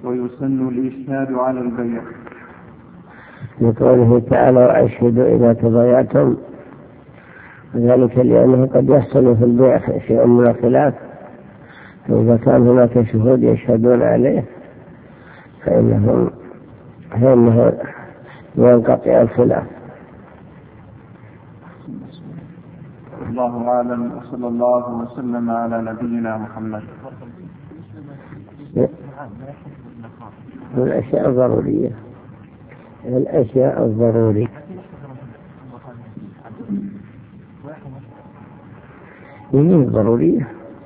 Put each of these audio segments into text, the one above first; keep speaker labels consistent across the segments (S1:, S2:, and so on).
S1: ويسن الإشهاد على البيع.
S2: لقوله تعالى وأشهدوا إذا تبايعتم، وذلك لأنه قد يحصل في البيع شيء من الخلاف، فإذا كان هناك شهود يشهدون عليه فإنه ينقطع الخلاف.
S1: الله أعلم، وصلى الله وسلم على نبينا محمد.
S2: الأشياء الضرورية، الأشياء الضرورية من الضرورية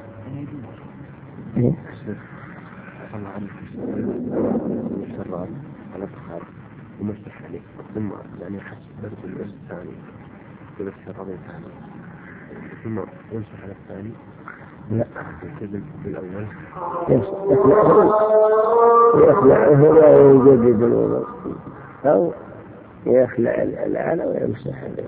S3: على البخار ومسح عليه ثم يعني حسب درجة الأس الثاني يبسر رضي ثاني ثم يمسح على الثاني.
S2: لا
S3: يلتزم بالأول
S2: يخلعه ويجدد الوضوء أو يخلع الأعلى ويمسح عليه.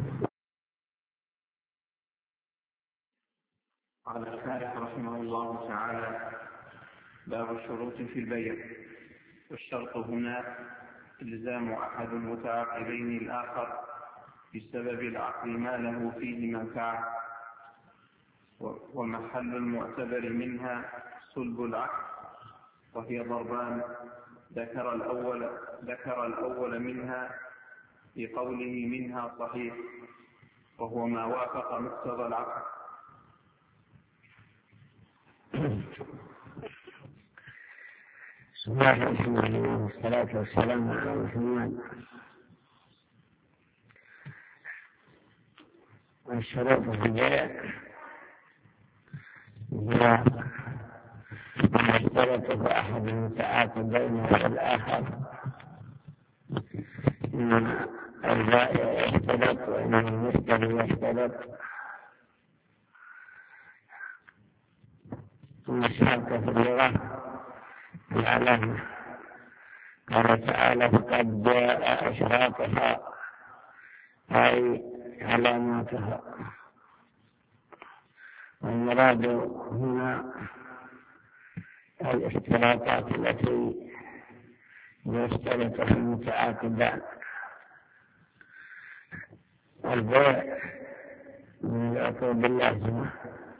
S1: قال الشارح رحمه الله تعالى: باب الشروط في البيع. والشرط هنا إلزام أحد المتعاقدين الآخر بسبب العقد ما له فيه منفعة، ومحل المعتبر منها صلب العقد، وهي ضربان. ذكر الأول منها بقوله منها صحيح، وهو ما وافق مقتضى العقد.
S2: بسم الله الرحمن الرحيم، والصلاة والسلام على محمد. والشروط في البيع هي ما يشترط أحد المتعاقدين والآخر، إن البائع يشترط وإن المشتري يشترط. ثم الشرط في اللغة العلامة، قال تعالى: فقد جاء أشراطها أي علاماتها. والمراد هنا الاشتراطات التي يشترطها المتعاقدان. البيع من العقود اللازمة،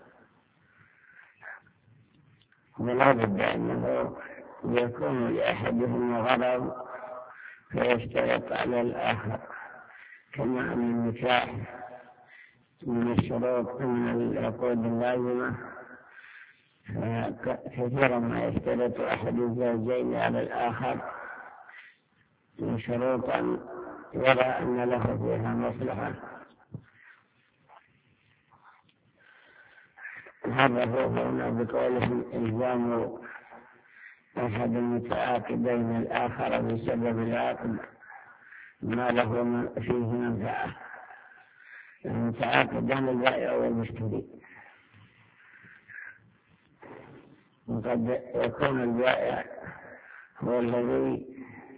S2: ولا بد أنه يكون لأحدهم غرض فيشترط على الآخر، كما أن النكاح من الشروط من العقود اللازمة، كثيرا ما يشترط أحد الزوجين على الآخر من شروطا يرى أن له فيها مصلحة. هذا هو هنا بقوله إلزام أحد المتعاقدين الآخر بسبب العقد ما له فيه منفعة. المتعاقدان البائع والمشتري، وقد يكون البائع هو الذي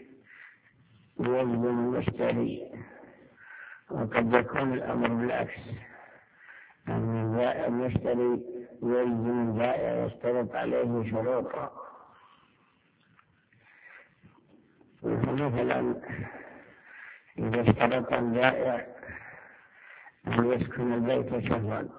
S2: يلزم المشتري، وقد يكون الأمر بالعكس، أن البائع المشتري يلزم البائع يشترط عليه شروطا. مثلا إذا اشترط البائع أن يسكن البيت شهرا،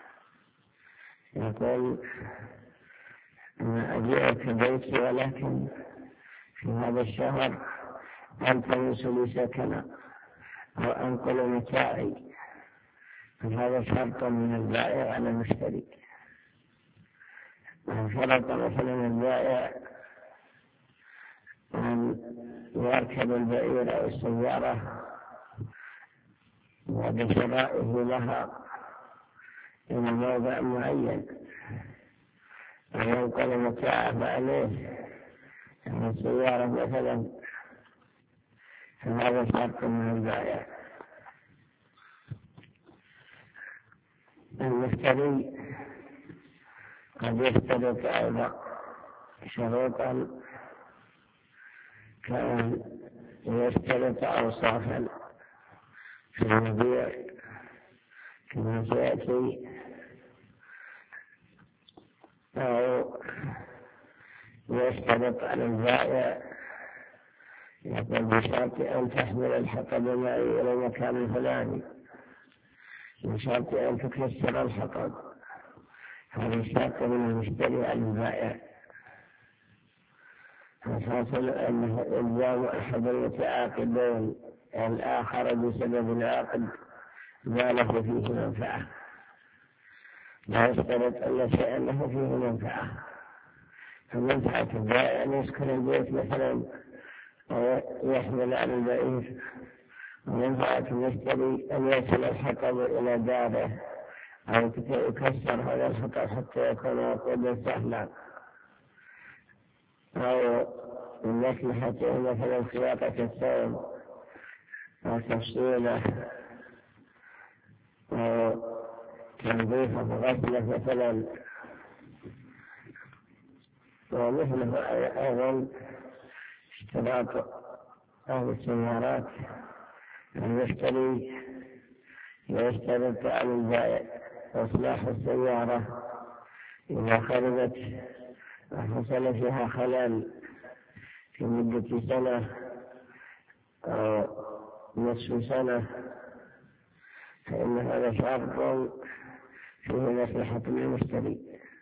S2: يقول: أنا أبيعك بيتي ولكن في هذا الشهر ألتمس لي سكنا أو أنقل متاعي، فهذا شرط من البائع على المشتري. شرط مثلا البائع أن يركب البعير أو السيارة وبشرائه لها إلى موضع معين، وينقل متاعه عليه من السيارة مثلا، فهذا شرط من البائع. المشتري قد يشترط أيضا شروطا، كان يشترط أوصافا في المبيع كما سيأتي، أو ويشترط على البائع يقول بشرط أن تحمل الحطب معي إلى المكان الفلاني، بشرط أن تكسر الحطب. هذا شرط من المشتري على البائع، فحصل أنه إلزام أحد المتعاقدين الآخر بسبب العقد ما له فيه منفعة، لا يشترط أن شيئا له فيه منفعة. فمنفعة البائع أن يسكن البيت مثلا أو يحمل على البعير، ومنفعة المشتري أن يصل الحطب إلى داره أو يكسر هذا الحطب حتى يكون وقودا سهلا، أو من مصلحته مثلا خياطة الثوب أو تفصيله أو تنظيفه وغسله مثلا. ومثله أيضا اشتراط أهل السيارات، المشتري يشترط على البائع إصلاح السيارة إذا خربت وحصل فيها خلل في مدة سنة أو نصف سنة، فإن هذا شرط فيه مصلحة للمشتري،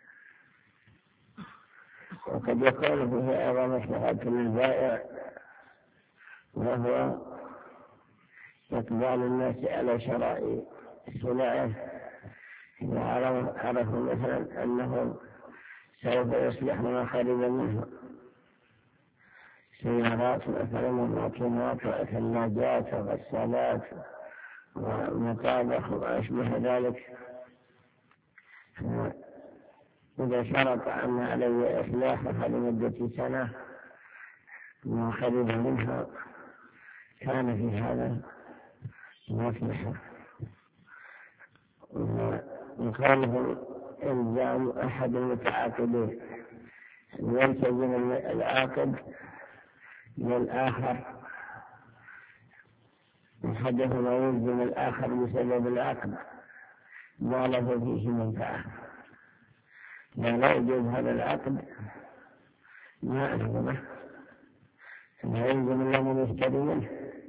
S2: وقد يكون فيه أيضا مصلحة للبائع، وهو إقبال الناس على شراء سلعه إذا عرفوا مثلا أنه سوف يصلح ما خرب منه، سيارات مثلا وماكينات وثلاجات وغسالات ومطابخ وما أشبه ذلك. إذا شرط أن علي إصلاحها لمدة سنة ما خرب منها كان في هذا مصلحة. ويخالف إلزام أحد المتعاقدين، يلتزم العاقد للآخر، أحدهما يلزم الآخر بسبب العقد ما له فيه منفعة، لا يوجد هذا العقد ما ألزمه، لا يلزم له من يشتري منه.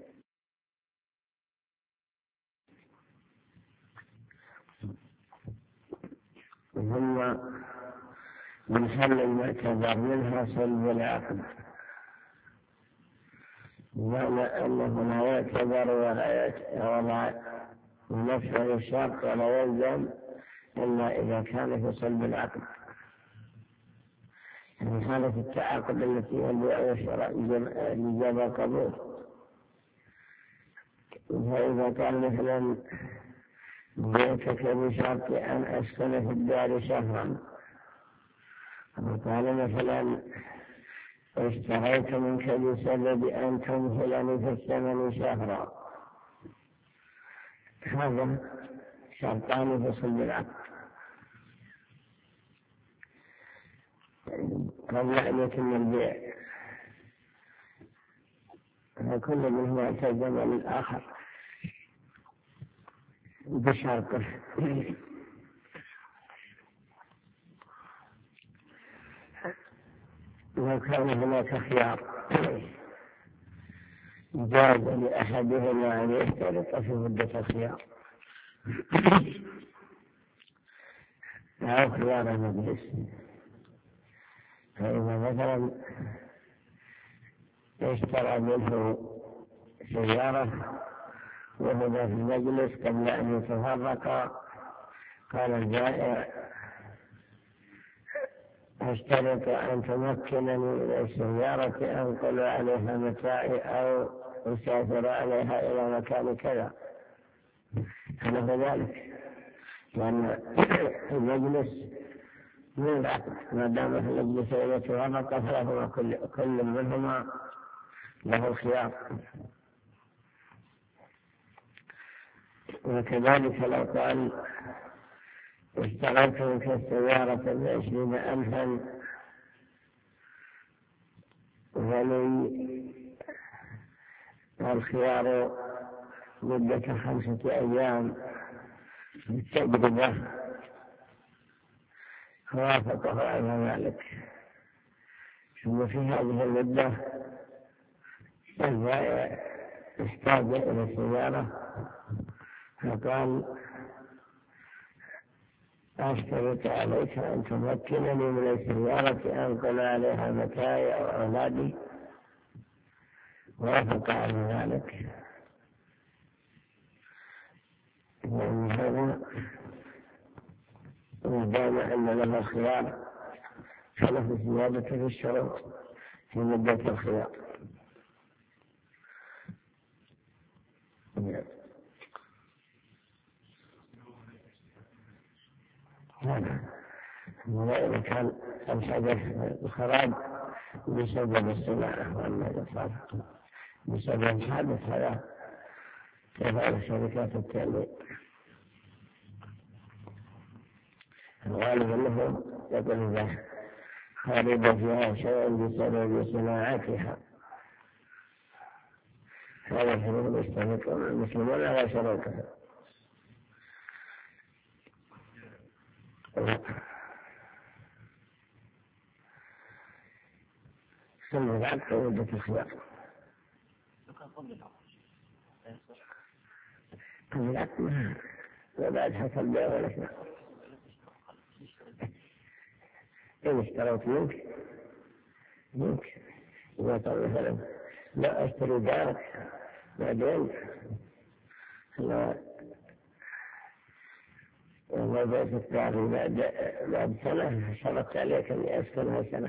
S2: ثم من حل المعتبر منها صلب العقد، بمعنى أنه لا يعتبر ولا ينفذ الشرط ولا يلزم إلا إذا كان في صلب العقد، يعني حالة التعاقد التي هي البيع والشراء لجاب القبول. فإذا كان مثلا بيتك بشرط أن أسكن في الدار شهرا، وقال مثلا اشتريت منك بسبب أن تمهلني في الثمن شهرا، هذا شرطان في صلب العقد قبل أن يتم البيع، فكل منهما التزم للآخر بشرطه. لو كان هناك خيار جاز لأحدهما أن يشترط في مدة الخيار أو خيار المجلس. فإذا مثلا اشترى منه سيارة وهو في المجلس قبل أن يتفرق، قال البائع أشترط أن تمكنني من السيارة أنقل عليها متاعي أو أسافر عليها إلى مكان كذا، فله ذلك، لأن المجلس من العقد ما دام في المجلس يتفرق فلهما كل منهما له الخيار. وكذلك لو قال اشتريت منك السيارة ب20,000 ولي الخيار مدة 5 أيام بالتجربة، وافقه على ذلك ثم في هذه المدة البائع احتاج إلى السيارة فقال أشترط عليك أن تمكنني من السيارة أنقل عليها متاعي أو أولادي، وافق على ذلك. ومن هذا دام أن له الخيار فله زيادة في الشروط في مدة الخيار. وإذا كان الحدث الخراب بسبب الصناعة، وأما إذا صار بسبب الحادث هذا تفعل شركات التأمين. الغالب أنه يقول إذا خرب فيها شيء بسبب صناعتها هذا الحروب يستمر المسلمون على شروطها. ثم العقد مدة الخيار. العقد ما بعد حصل بيع ولا شيء. إن اشتريت منك إذا قال مثلا لا أشتري دارك بعدين لو بيت الدار بعد سنة شرطت عليك أني أسكنها سنة،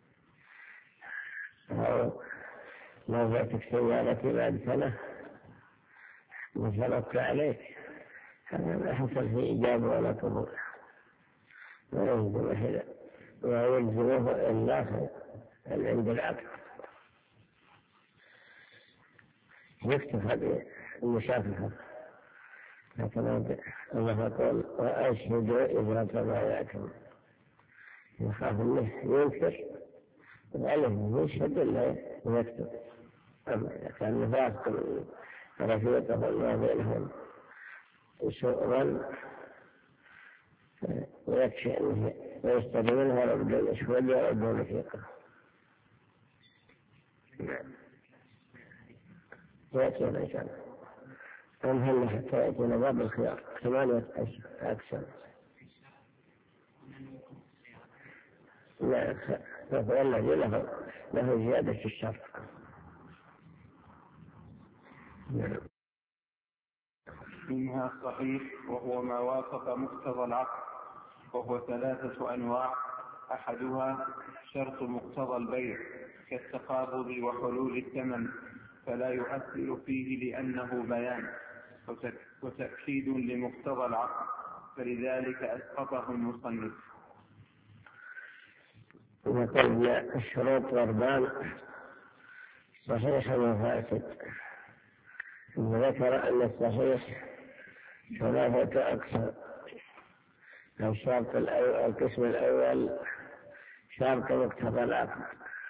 S2: أو لو بيتك سيارتي بعد سنة وشرطت عليك، هذا ما حصل فيه إجابة ولا قبول، ويلزمه إلا عند العقد. يكتفى بالمشافهة، لكن الله يقول وأشهدوا إذا تبايعتم، يخاف منه ينكر وعليه يشهد إلا يكتب. أما إذا كان نفاق رفيقه ما بينهم سوءا ويكفي أنه ويستدي منها رب الأسود ورب الرفيقه. يأتينا إن شاء الله. أمهل حتى يأتينا باب الخيار 8 أكثر. لا فالذي له زيادة في الشرط.
S1: منها الصحيح وهو ما وافق مقتضى العقد، وهو 3 أنواع. أحدها شرط مقتضى البيع كالتقابض وحلول الثمن، فلا يؤثر فيه لأنه بيان وتأكيد لمقتضى العقد، فلذلك أسقطه المصنف.
S2: وقلنا الشروط ضربان صحيح وفاسد، وذكر أن الصحيح 3 أقسام. القسم الأول شرط مقتضى العقد،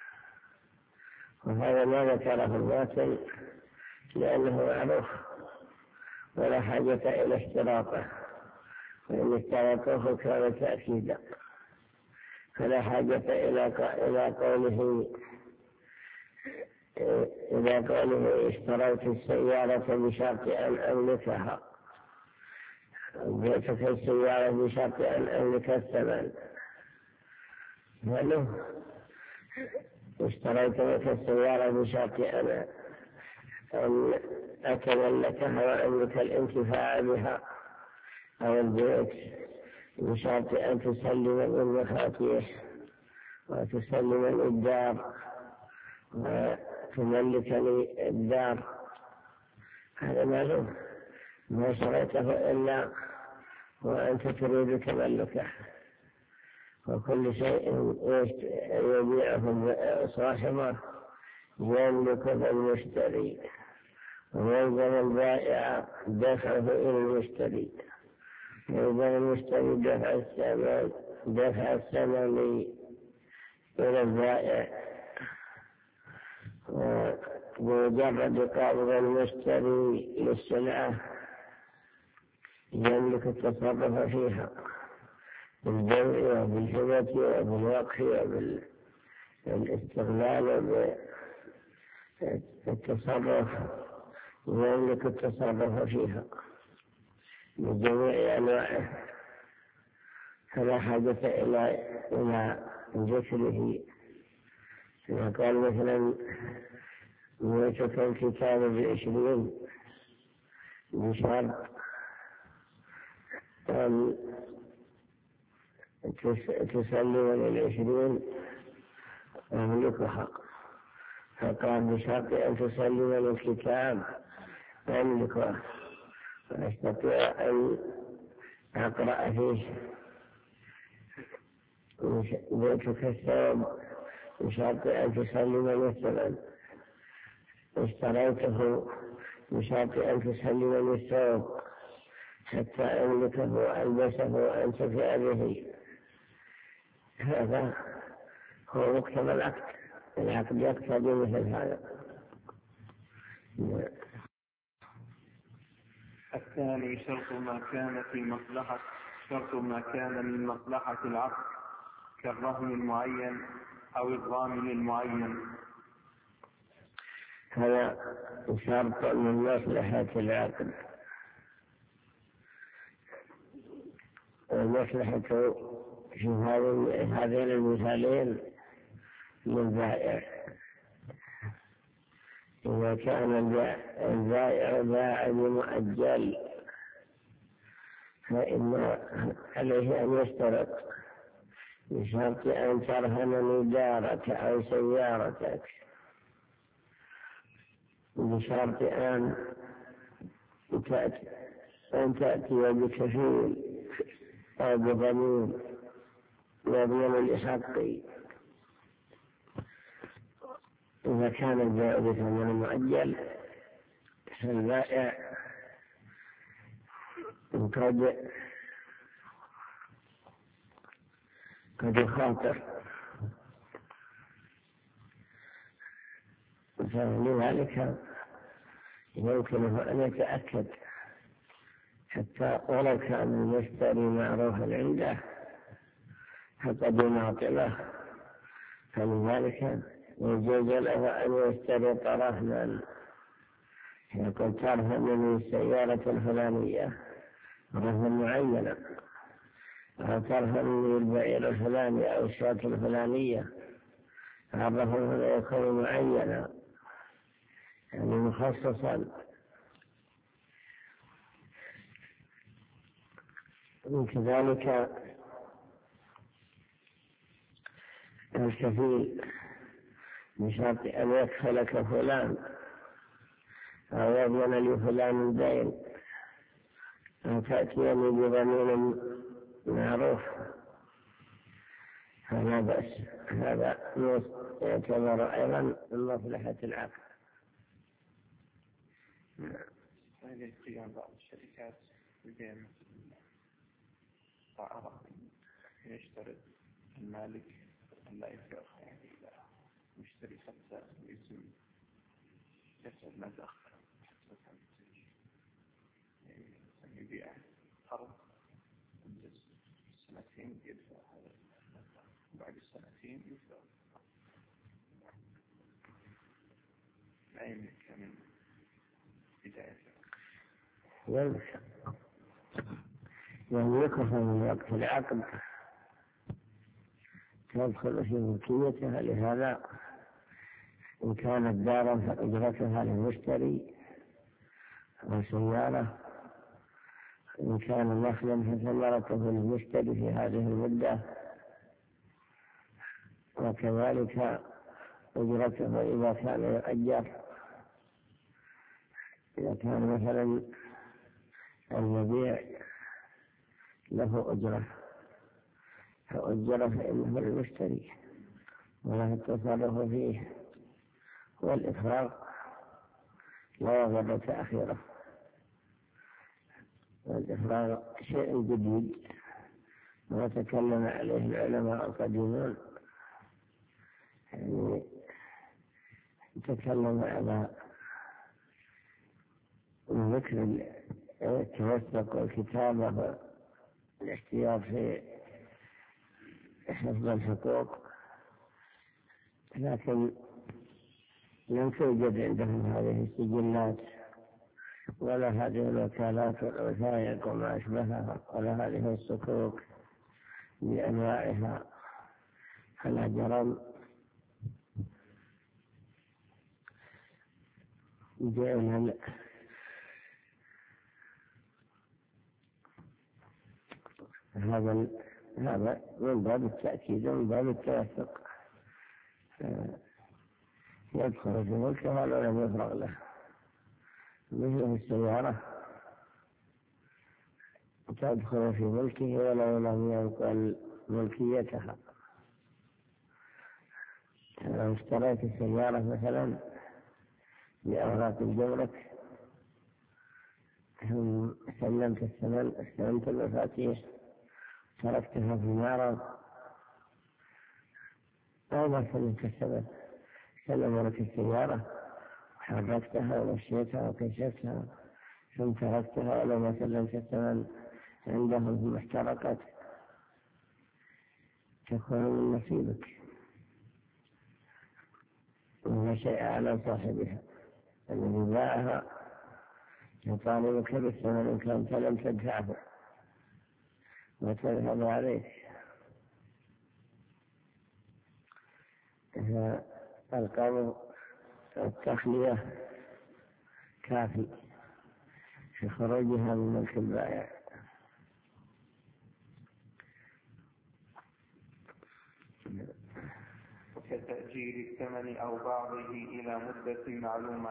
S2: وهذا ما ذكره الباطل لأنه معروف ولا حاجة إلى اشتراطه، وإن اشتراطه كان تأكيدا، فلا حاجة إلى قوله اشتريت السيارة بشرط أن أملكها، جئتك السيارة بشرط أن أملك الثمن، ولو اشتريت لك السيارة بشرط أن أتملكها وأملك الانتفاع بها، أو البيت بشرط أن تسلم المفاتيح وتسلم الدار وتملك لي الدار، هذا معلوم، ما شريته إلا وأنت تريد تملكه. وكل شيء يبيعه صاحبه يملك المشتري، ويلزم البائع دفعه إلى المشتري، يلزم المشتري دفع الثمن إلى البائع. وبمجرد قبض المشتري للسلعة يملك التصرف فيها بالبيع وبالهبة وبالوقف الاستغلال بالتصرف ويملك التصرف فيها بجميع أنواعه، فلا حاجة إلى ذكره. قال مثلا يوتك الكتاب ب20 بشرط أن تسلم 20 أملكها، فقال بشرط أن تسلم الكتاب أملكها وأستطيع أن أقرأ فيه. بيتك الثوب بشرط أن تسلم مثلا، اشتريته بشرط أن تسلم الثوب حتى أملكه وألبسه وأنتفع به. هذا هو مقتضى العقد يقتضي مثل هذا.
S1: الثاني شرط ما كان من مصلحة العقد كالرهن المعين أو الضامن المعين.
S2: هذا شرط من مصلحة العقد. المصلحة في هذين المثالين للبائع. إذا كان البائع باع بمؤجل فإن عليه أن يشترط بشرط أن ترهن دارك أو سيارتك، بشرط أن تأتي بكفيل أو بضمين يضمن لحقي. إذا كان البائع بثمن مؤجل فالبائع قد يخاطر، فلذلك يمكنه أن يتأكد حتى ولو كان المشتري معروفا عنده فقد يماطله، فلذلك يجوز له أن يشترط رهنا، يقول ترهن من السيارة الفلانية رهنا معينا، أو ترهن من البعير الفلاني أو الشاة الفلانية، الرهن يكون معينا يعني مخصصا. وكذلك الكفيل بشرط أن يكفلك فلان أو يضمن لفلان الدين أو تأتيني بضمين معروف، فلا بأس. هذا يعتبر أيضا من مصلحة العقد.
S1: هذه قيام بعض الشركات ببيع طائرة يشترط المالك أن لا يدفع يعني إلى مشتري خمسة باسم يسأل ما دخل يعني يبيع أرض مدة 2 يدفع هذا، بعد 2 يدفع. لا يملك من بداية
S2: يملكها من وقت العقد تدخل في ملكيتها. لهذا إن كانت دارا فأجرتها للمشتري أو سيارة، إن كان نخلا فثمرته للمشتري في هذه المدة، وكذلك أجرته إذا كان يؤجر. إذا كان مثلا المبيع له أجرة فأجر فإنه المشتري وله التصرف فيه، والإفراغ لا يضر تأخيره. والإفراغ شيء جديد وتكلم عليه العلماء القديمون، يعني تكلم على ذكر التوثق والكتابة والاحتياط في حفظ الحقوق لكن لم توجد عندهم هذه السجلات ولا هذه الوكالات والوثائق وما أشبهها ولا هذه الصكوك بأنواعها، فلا جرم جعل هذا من باب التأكيد ومن باب التوثق، يدخل في ملكه ولو لم يفرغ له، مثل السيارة تدخل في ملكه ولو لم ينقل ملكيتها. لو اشتريت السيارة مثلا بأوراق الجمرك ثم سلمت الثمن، استلمت المفاتيح، تركتها في معرض أو ما سلمت الثمن، سلموا لك السيارة وحركتها ومشيتها وكشفتها ثم تركتها ولو ما سلمت الثمن عندهم ثم احترقت، تكون من نصيبك ولا شيء على صاحبها الذي باعها، يطالبك بالثمن إن كنت لم تدفعه وتذهب عليك. القبض التخلية كافي في خروجها من ملك البائع.
S1: كتأجيل الثمن أو بعضه إلى مدة معلومة.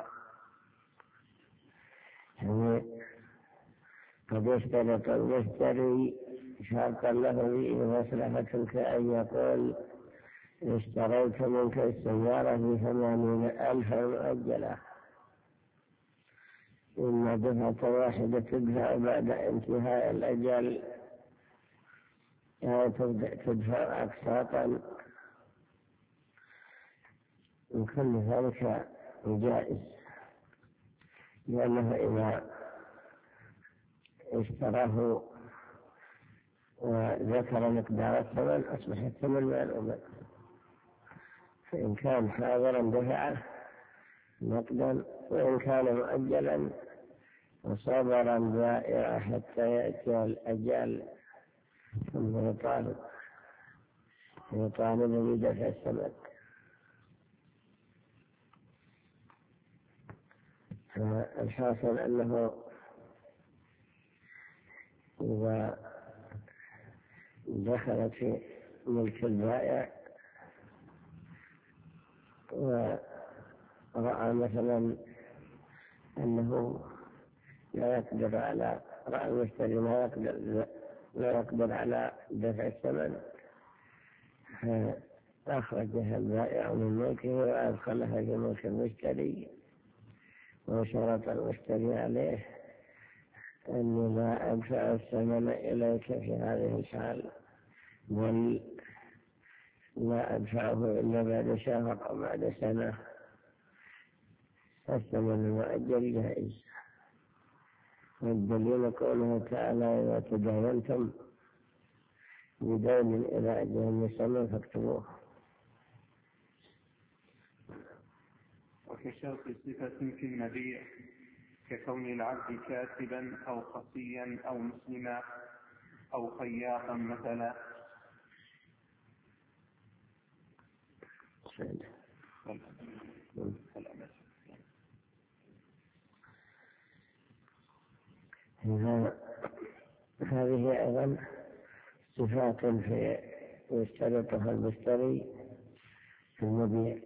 S2: قد يشترط المشتري شرطا له فيه مصلحة كأن يقول اشتريت منك السيارة ب80,000 مؤجلة، إما دفعة واحدة تدفع بعد انتهاء الأجل أو تدفع أقساطا، وكل ذلك جائز، لأنه إذا اشتراه وذكر مقدار الثمن أصبح الثمن معلوما، فإن كان حاضرا دفعه نقدا، وإن كان مؤجلا وصبرا بائعا حتى يأتي الأجل ثم يطالب بدفع الثمن. فالحاصل أنه إذا دخلت في ملك البائع ورأى مثلا أنه لا يقدر على رأى المشتري لا يقدر على دفع الثمن، فأخرجها البائع من ملكه وأدخلها في ملك المشتري، وشرط المشتري عليه أني لا أدفع الثمن إليك في هذه الحال، بل لا أدفعه إلا بعد شهر أو بعد سنة، الثمن المؤجل جائز. والدليل قوله تعالى إذا تداينتم بدين إلى أجل مسمى فاكتبوه.
S1: وكشرط صفة في المبيع ككون العبد كاتبا أو خصيا أو مسلما أو خياطا مثلا.
S2: هذه أيضا صفات يشترطها المشتري في المبيع،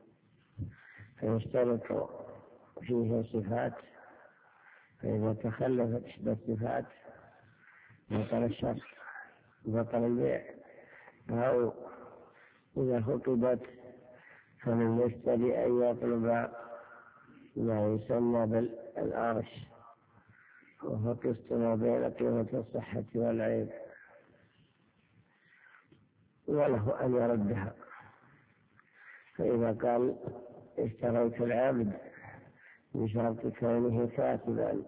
S2: فيشترط فيه صفات، فإذا تخلفت إحدى الصفات بطل الشرط، بطل البيع. أو إذا خطبت فمن يشتري أن يطلب ما يسمى بالأرش، وهو قسط ما بين قيمة الصحة والعيب، وله أن يردها. فإذا قال اشتريت العبد بشرط كونه كاتبا،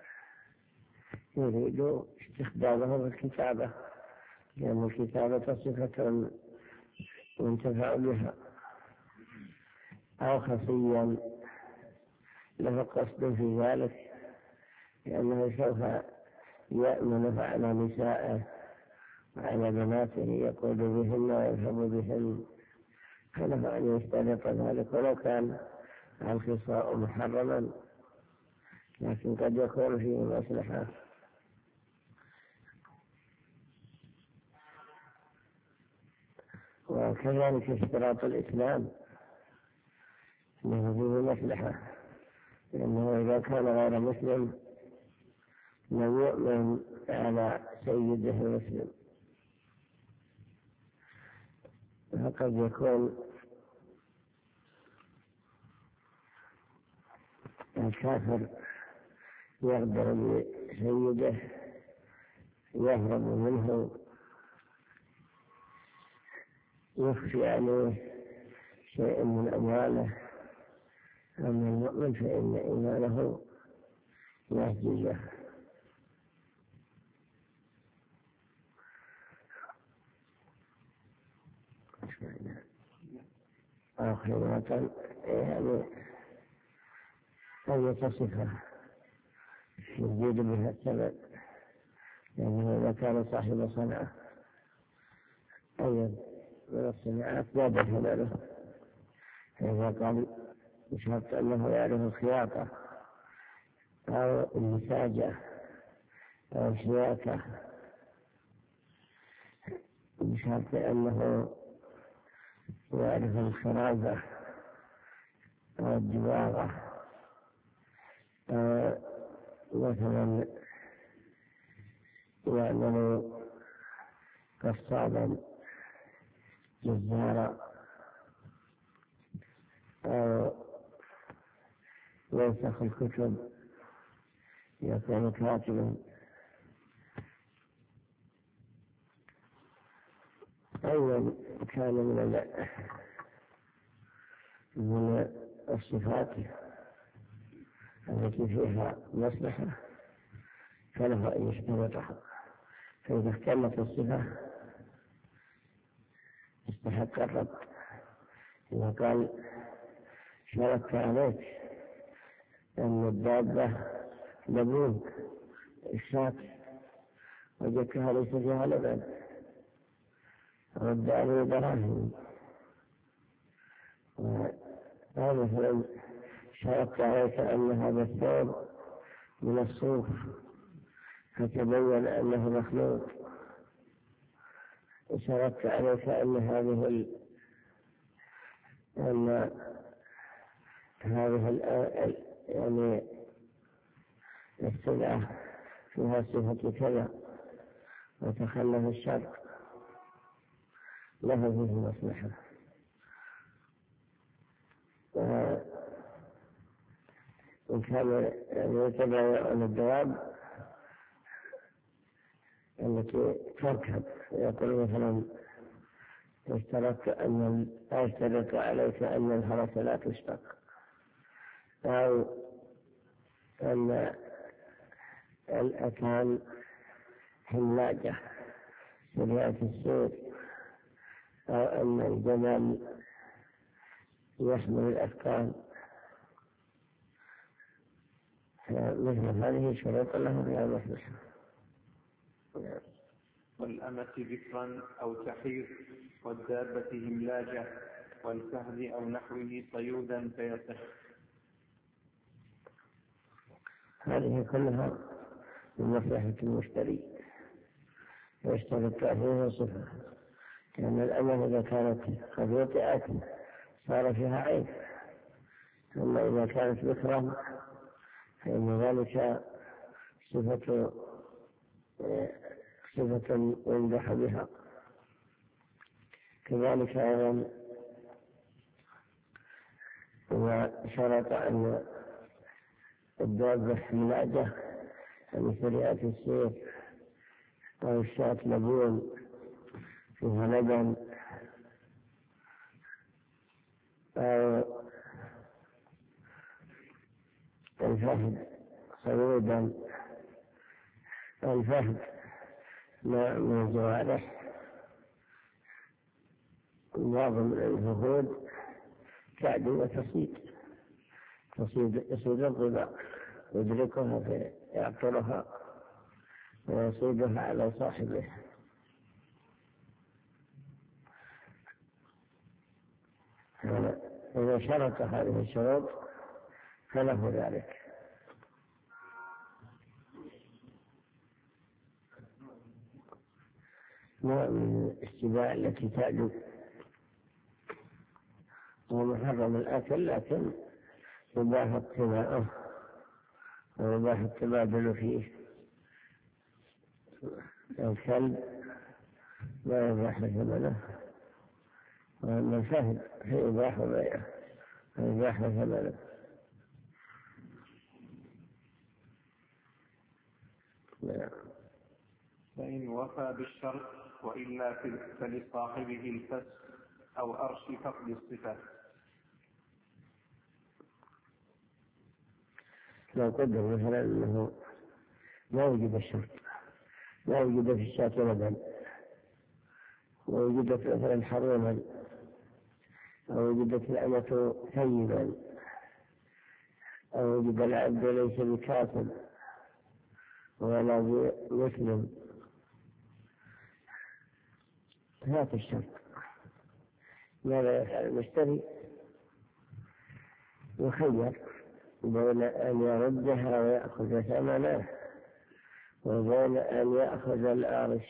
S2: يريد استخدامه بالكتابة، لأن الكتابة صفة ينتفع بها، أو خفيا له قصد في ذلك، لأنه سوف يأمن على نسائه وعلى بناته يقود بهن ويذهب بهن، فله أن يشترط ذلك ولو كان الخصاء محرما، لكن قد يكون فيه مصلحة. وكذلك اشتراط الإسلام له فيه مصلحة، لأنه إذا كان غير مسلم لم يؤمن على سيده المسلم، فقد يكون الكافر يغدر بسيده يهرب منه، يخفي عليه شيء من أمواله، أما المؤمن فإن إيمانه يهجزه. آخرة يعني أن تصفه يزيد بها الثمن، لأنه إذا كان صاحب صنعة أي من الصناعات زاد ثمنه، فإذا قال بشرط أنه يعرف الخياطة أو النساجة أو الشياكة، بشرط أنه يعرف الخرازة أو الدباغة، مثلا يعمل قصابا جزارا أو ينسخ الكتب يكون كاتبا، أيضا كان من الصفات التي فيها مصلحة فله أن يشترطها، فإذا احتمت الصفة استحق الرد. إذا قال شرطت عليك أن الدابة لبون الشاة وجدتها ليس فيها لبن، رد عليه دراهم. أو مثلا شرطت عليك أن هذا الثوب من الصوف فتبين أنه مخلوط، شرطت عليك أن هذه يعني السلعة فيها صفة كذا وتخلف الشرط، له فيه مصلحة. وإن كان يتبع عن الدواب التي تركب، يقول مثلا اشترط عليك أن الفرس لا تشتق، أو أن الأكان حلاجة سريعة السير، أو أن الجمل يحمل الأثقال، مثل هذه شروط له بها مصلحة.
S1: والأمة ذكرا أو تحير، والدابة هملاجة، والفهد أو نحوه صيودا فيصح.
S2: هذه كلها من مصلحة المشتري، يشترط فيها صفة، لأن الأمة إذا كانت قد وطئت صار فيها عيب، ثم إذا كانت ذكرا فإن ذلك صفة يمدح بها. كذلك أيضا وشرط أن الدابة حلاجة يعني سريعة السير، أو الشاة لبون فيها لبن، أو الفهد صيودا. الفهد من الجوارح، بعض من الفهود تعدو وتصيد، يصيد الضباع يدركها فيعقرها ويصيدها على صاحبه. إذا شرط هذه الشروط فله ذلك. نوع من السباع التي تعدو ومحرم الأكل، لكن يباح اتباعه ويباح التبادل فيه. الكلب لا يباح ثمنه، وأما الفهد فيباح بيعه ويباح ثمنه.
S1: فإن وفى بالشرط وإلا فلصاحبه الفسخ أو أرش فقد الصفة.
S2: لو قدر مثلا أنه لا وجد الشرط، لا وجد في الشاة لبن، ووجدت مثلا حروما، أو وجدت الأمة ثيبا، أو وجد العبد ليس بكاتب ولا مسلم، هذا الشرط. ماذا يفعل المشتري؟ يخير بين أن يردها ويأخذ ثمنه وبين أن يأخذ الأرش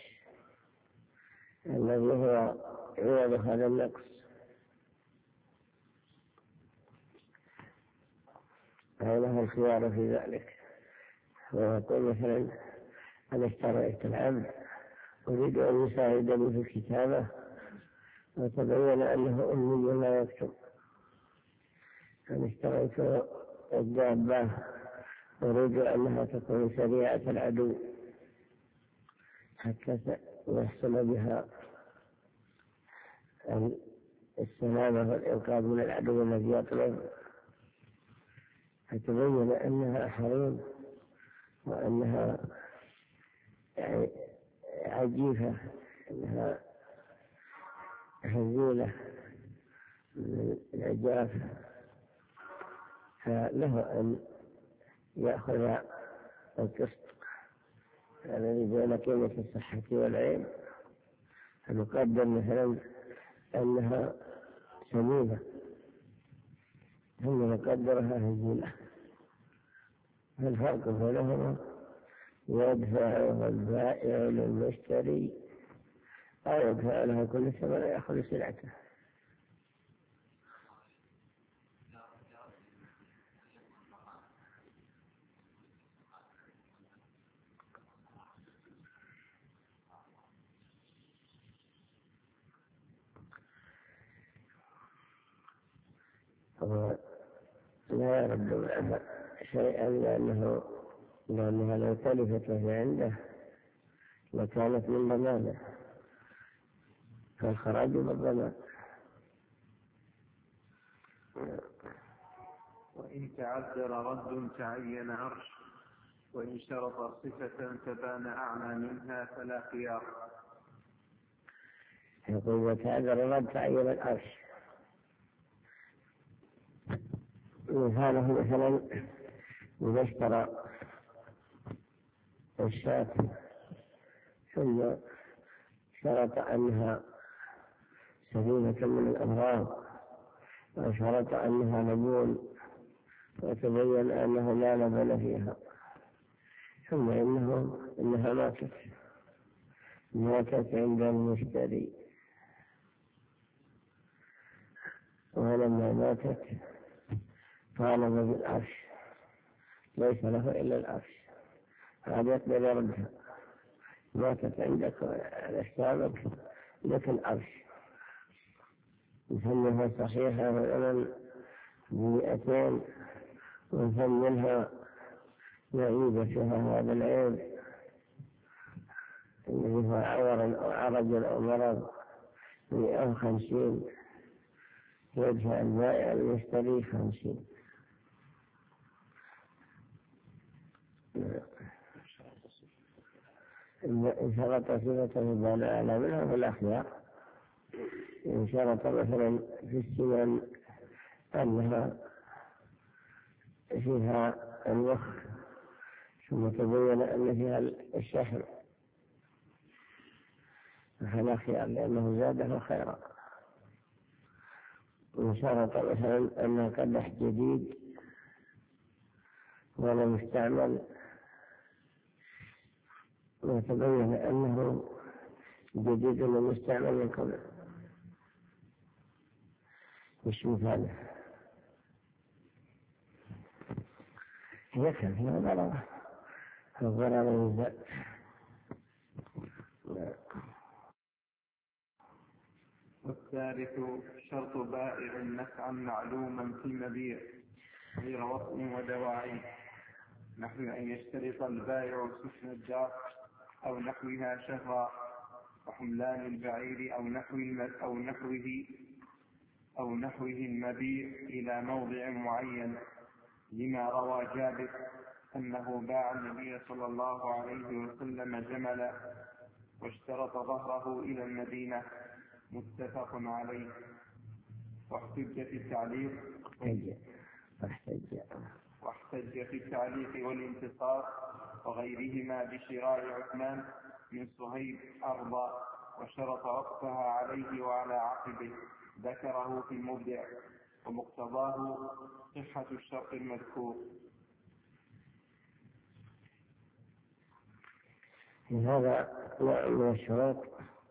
S2: الذي هو عوض هذا النقص. له الخيار في ذلك. ويقول مثلا أنا اشتريت العبد أريد أن يساعدني في الكتابة وتبين أنه أمي لا يكتب. أنا اشتريت الدابة أريد أنها تكون سريعة العدو حتى يحصل بها السلامة والإنقاذ من العدو الذي يطلب، فتبين أنها حريم وأنها يعني عجيفة، أنها هزيلة من العجافة، فله أن يأخذ القسط الذي بين قيمة الصحة والعيب، فنقدر مثلا أنها سمينة ثم نقدرها هزيلة. فالفرق بينهما يدفعها البائع للمشتري أو يدفع لها كل ثمن يأخذ سلعته. لا يرد معها شيئا لأنها لو تلفت وهي عنده لكانت من ضمانه، فالخراج بالضمان.
S1: وإن تعذر رد تعين عرش، وإن شرط صفة تبان أعلى منها فلا خيار.
S2: يقول وتعذر رد تعين العرش. مثاله مثلا إذا اشترى الشاة ثم شرط أنها سليمة من الأمراض وشرط أنها لبون وتبين أنه لا لبن فيها، ثم إنها ماتت عند المشتري، ولما ماتت طالب بالعرش ليس له إلا العرش، هذا يقبل يردها. ماتت عندك على حسابك لك العرش، نسميها صحيحة والأمل 200 ونسميها معيبتها هذا العيب الذي هو عور أو عرج أو مرض 150 يدفع البائع المشتري 50. إن شرط صفة بان أعلى منها فالأخيار. إن شرط مثلا في السنن أنها فيها المخ، ثم تبين أن فيها الشحم، فلا خيار لأنه زاده خيرا. وشرط مثلا أن قدح جديد ولا مستعمل، وتبين أنه جديد ومستعمل من قبل، مش مثاله يكفي فيها ضرر، فالضرر يزداد.
S1: والثالث شرط بائع نفعا معلوما في المبيع غير وصف ودواعي، نحو أن يشترط البائع سكن الدار أو نحوها شهرا وحملان البعير أو نحوه المبيع إلى موضع معين، لما روى جابر أنه باع النبي صلى الله عليه وسلم جملا واشترط ظهره إلى المدينة، متفق عليه. واحتج في التعليق والانتصار وغيرهما بشراء عثمان من صهيب أرضا، وشرط وقفها عليه وعلى عقبه، ذكره في المبدع، ومقتضاه صحة الشرط المذكور.
S2: هذا نوع من الشروط،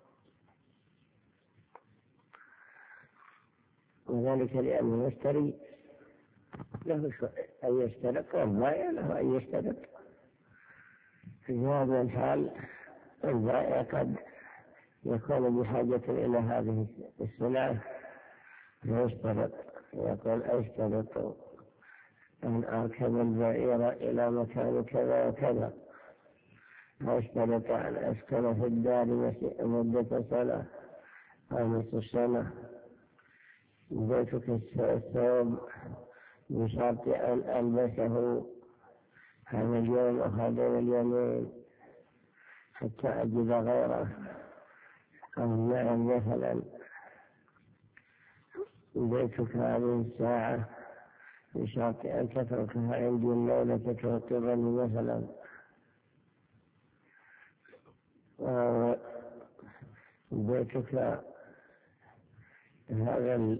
S2: وذلك لأن المشتري له أن يشترط والبائع له أن يشترط. في هذا الحال البائع قد يكون بحاجة إلى هذه السلعة فيشترط، يقول أشترط أن أركب البعير إلى مكان كذا وكذا، أشترط أن أسكن في الدار مدة سنة أو نصف سنة، بيتك الثوب بشرط أن ألبسه هذا اليوم أو هذين اليومين حتى أجد غيره، أو نعم مثلا بيتك هذه الساعة بشرط أن تتركها عندي الليلة تتوقفني مثلا، بيتك هذا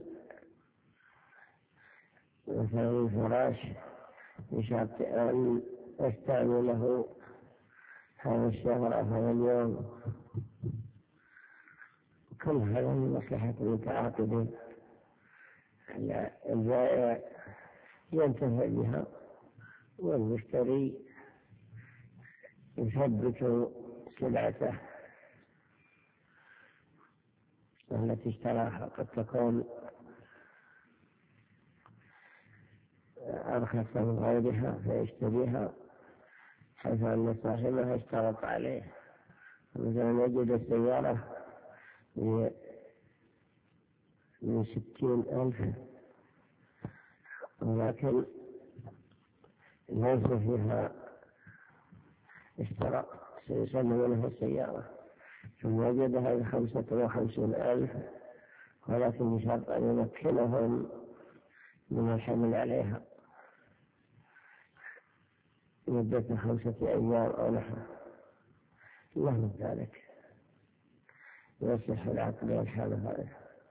S2: مثلا الفراش بشرط أن أستعمله هذا الشهر أو هذا اليوم. كل هذا من مصلحة المتعاقدين، البائع ينتفع بها والمشتري يثبت سلعته التي اشتراها، قد تكون أرخص من غيرها فيشتريها حيث أن صاحبها اشترط عليه. مثلا يجد السيارة من 60,000 ولكن ليس فيها اشتراط، سيسلم له السيارة، ثم وجدها ب55,000 ولكن بشرط أن يمكنهم من الحمل عليها مدة 5 أيام أو نحو من ذلك، يصح العقد والحال هذا.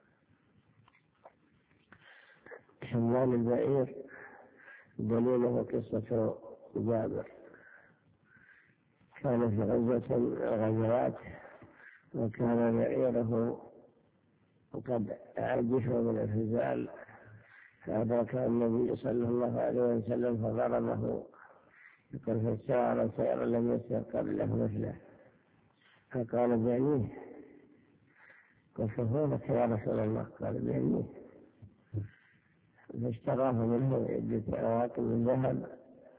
S2: حملان البعير دليله قصة جابر، كان في غزوة الغزوات وكان بعيره قد عجف من الفزال، فأدرك النبي صلى الله عليه وسلم فضربه، يقول فسار سيرا لم يسر قبله مثله، فقال بعنيه، قال فهولك يا رسول الله، قال بعنيه، فاشتراه منه عدة أواق من ذهب،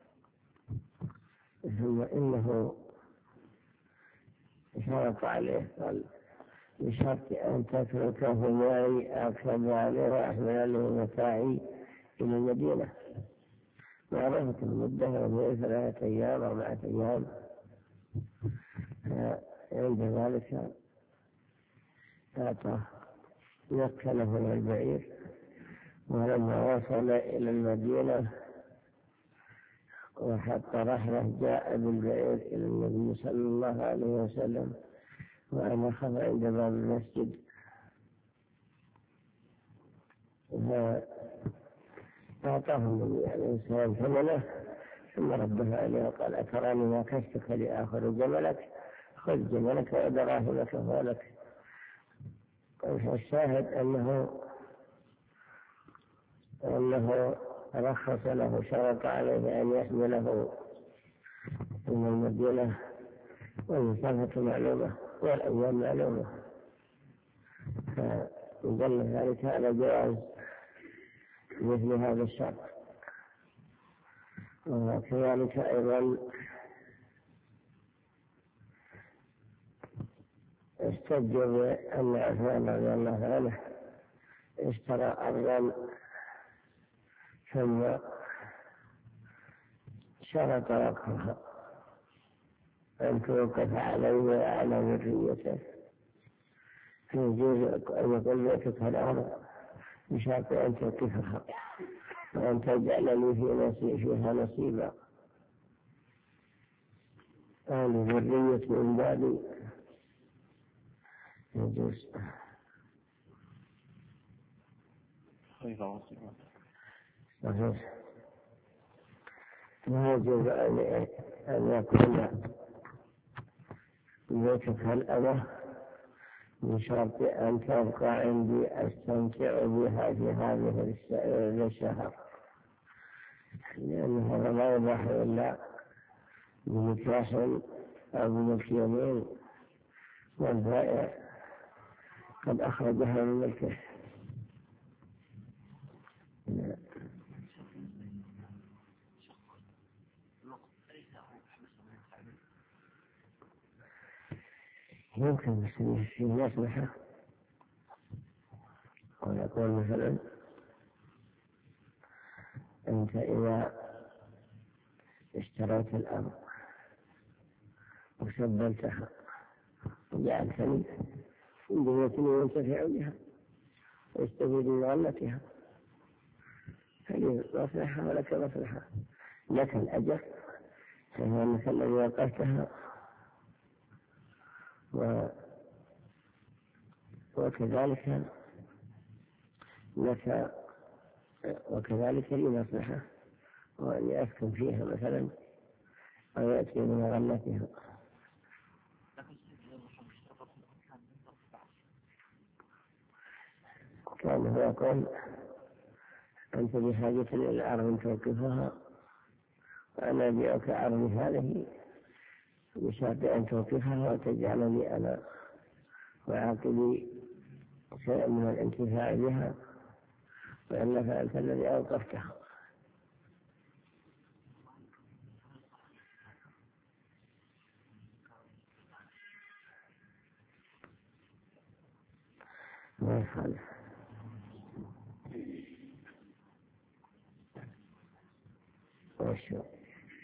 S2: ثم إنه شرط عليه، قال بشرط أن تتركه معي أركب عليه وأحمل له متاعي إلى المدينة، معرفة المدة وهي 3 أيام 4 أيام. عند ذلك أعطاه مكنه البعير ولما وصل إلى المدينة وحط رحله جاء بالبعير إلى النبي صلى الله عليه وسلم وأنخذ عند باب المسجد، فأعطاه النبي عليه السلام ثمنه ثم رده عليه وقال: أتراني ما كشتك لآخذ جملك؟ خذ جملك ودراهمك فلك. الشاهد أنه رخص له، شرط عليه أن يحمله من المدينة، والمسافة معلومة والأيام معلومة، فدل ذلك على جواز مثل هذا الشرط. وكذلك أيضا استجر أن عثمان رضي الله عنه اشترى أرضا ثم شرط وقفها أن توقف عليه وعلى ذريته، فيجوز أن يقول: بيتك الأرض بشرط أن توقفها وأن تجعل لي فيها نصيبا، أهل ذرية من بعدي، يجوز. صحيح. لا يجوز أن يكون بيتك الأرض بشرط أن تبقى عندي أستمتع بها في هذه الشهر، لأن هذا لا يباح إلا بنكاح أو بملك يمين، والبائع قد أخرجها من ملكه. يمكن في مصلحة، ويقول مثلا: أنت إذا اشتريت الأرض وسبلتها وجعلتني بيتني ينتفع بها ويستفيد من غلتها، فلي مصلحة ولك مصلحة، لك الأجر فهو أنك الذي وقفتها، وكذلك لي مصلحة، وأن يسكن فيها مثلا أو يأتي من غلتها. كان هو يقول: أنت بحاجة إلى الأرض توقفها، وأنا أبيعك أرضي هذه بشرط أن توقفها وتجعلني أنا وعاقبي شيئا من الانتفاع بها، وإلا فأنت الذي أوقفتها. ما يخالف. وشو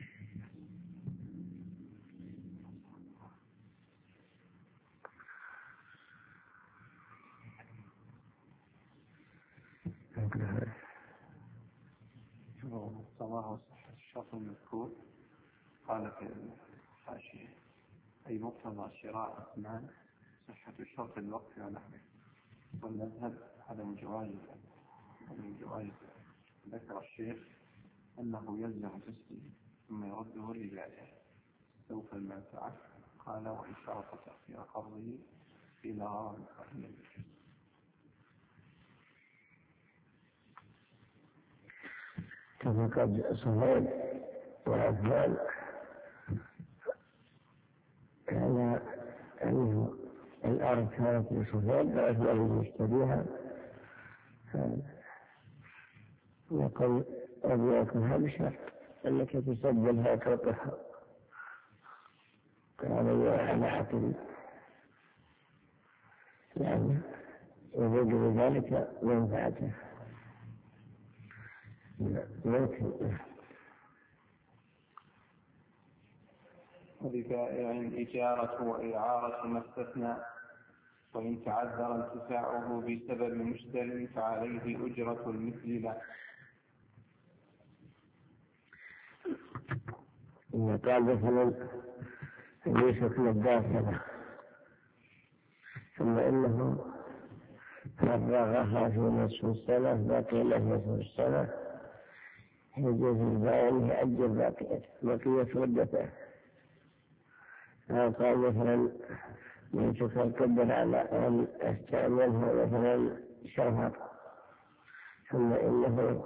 S1: مقتضاه صحة الشرط المذكور. قال في الحاشية: أي مقتضى شراء عثمان صحة الشرط الوقف ونحوه، والمذهب عدم جواز. ذكر الشيخ أنه يلزم تسليم ثم يرده لبائعه سوف المنفعة. قال: وإن شرط تأخير قرضه إلى غرض فهي الجزء.
S2: تفقد صهيب وعثمان كان أنه الأرض كانت لصهيب وعثمان يشتريها، يقول: أبيعكها بشرط أنك تسجلها وتوقفها، قال: على عقل، يعني يريد بذلك منفعته. ممكن.
S1: ولبائع إجارة وإعارة ما استثنى وإن تعذر انتفاعه بسبب مشتر فعليه أجرة المثل له.
S2: إذا قال مثلا يوسف الداخلة ثم إنه فرغها في نصف السنة بقي له نصف السنة، يجوز البائن يأجر بقية مدته. أو قال مثلا يوسف القدر على أن أستعمله مثلا شهر ثم إنه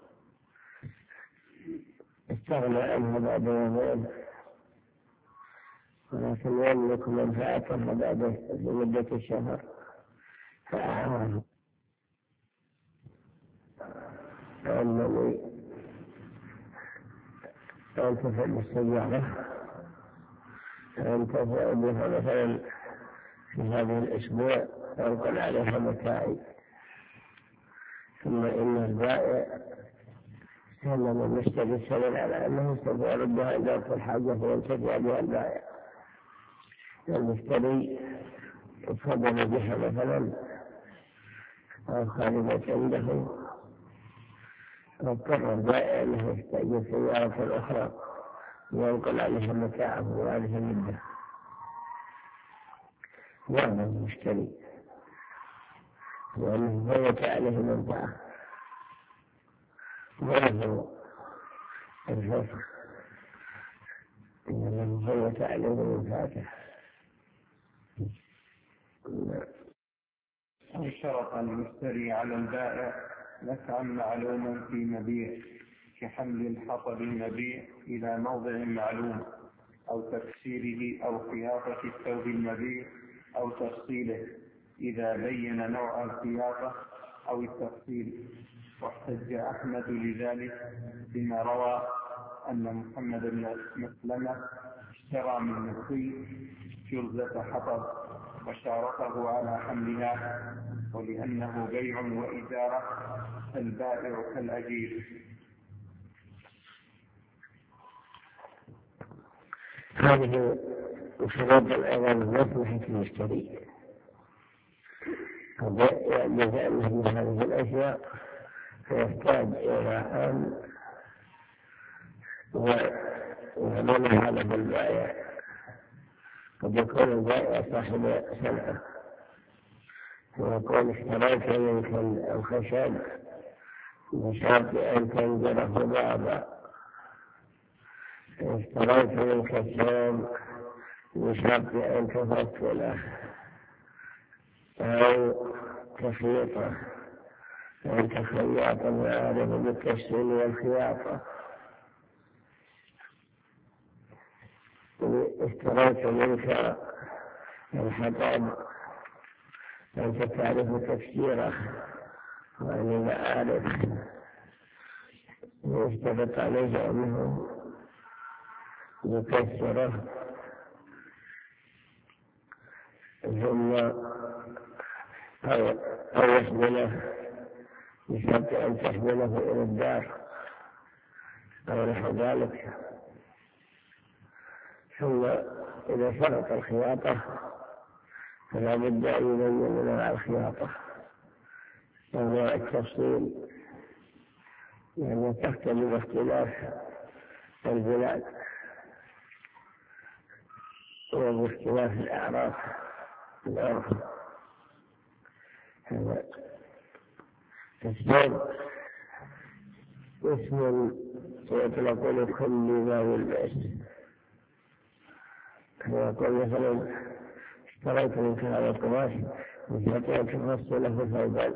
S2: استغنى عنه بعد يومين ولكن يملك منفعته بعد في مدة الشهر فأعاره أنني أنتفع بالسيارة أنتفع بها مثلا في هذه الأسبوع أنقل عليها متاعي، ثم إن البائع سلم المشتري السبب على أنه سوف يردها عند وقت الحاجة فينتفع بها البائع. المشتري يفضل بها مثلا أو خارجة عنده، واضطر البائع أنه يستأجر سيارة أخرى وينقل عليها متاعه وعليها المدة. وهذا المشتري لأنه فوت عليه منفعة وله الفسخ إنه فوت عليه منفعته.
S1: أو شرط المشتري على البائع نفعا معلوما في مبيع كحمل الحطب المبيع إلى موضع معلوم أو تكسيره أو خياطة الثوب المبيع أو تفصيله إذا بين نوع الخياطة أو التفصيل. واحتج أحمد لذلك بما روى أن محمد بن مسلمة اشترى من مصري جرزة حطب وشاركه على حملها، ولأنه بيع وإجارة البائع كالأجير.
S2: هذه شروط أيضا مصلحة المشتري، يجوز أن يحمل هذه الأشياء فيحتاج إلى أن يعملها له البائع. قد يكون البائع صاحب صنعة ويقول اشتريت منك الخشب بشرط أن تنزله بابا، اشتريت منك الثوب بشرط أن تفصله أو تخيطه، أنت خياط عارف بالتفصيل والخياطة. اشتريت منك الحطب أنت تعرف تفسيره وأنا لا أعرف، واشترط عليه أنه يكسره ثم أو يحمله بشرط أن تحمله إلى الدار أو نحو ذلك. ثم إذا شرط الخياطة فلا بد أن يبين نوع الخياطة ونوع التفصيل، لأنها تختلف باختلاف البلاد وباختلاف الأعراف العرف. هذا الثوب اسم يطلق لكل ما يلبس. يقول مثلا اشتريت منك هذا القماش بشرط أن تفصله ثوبا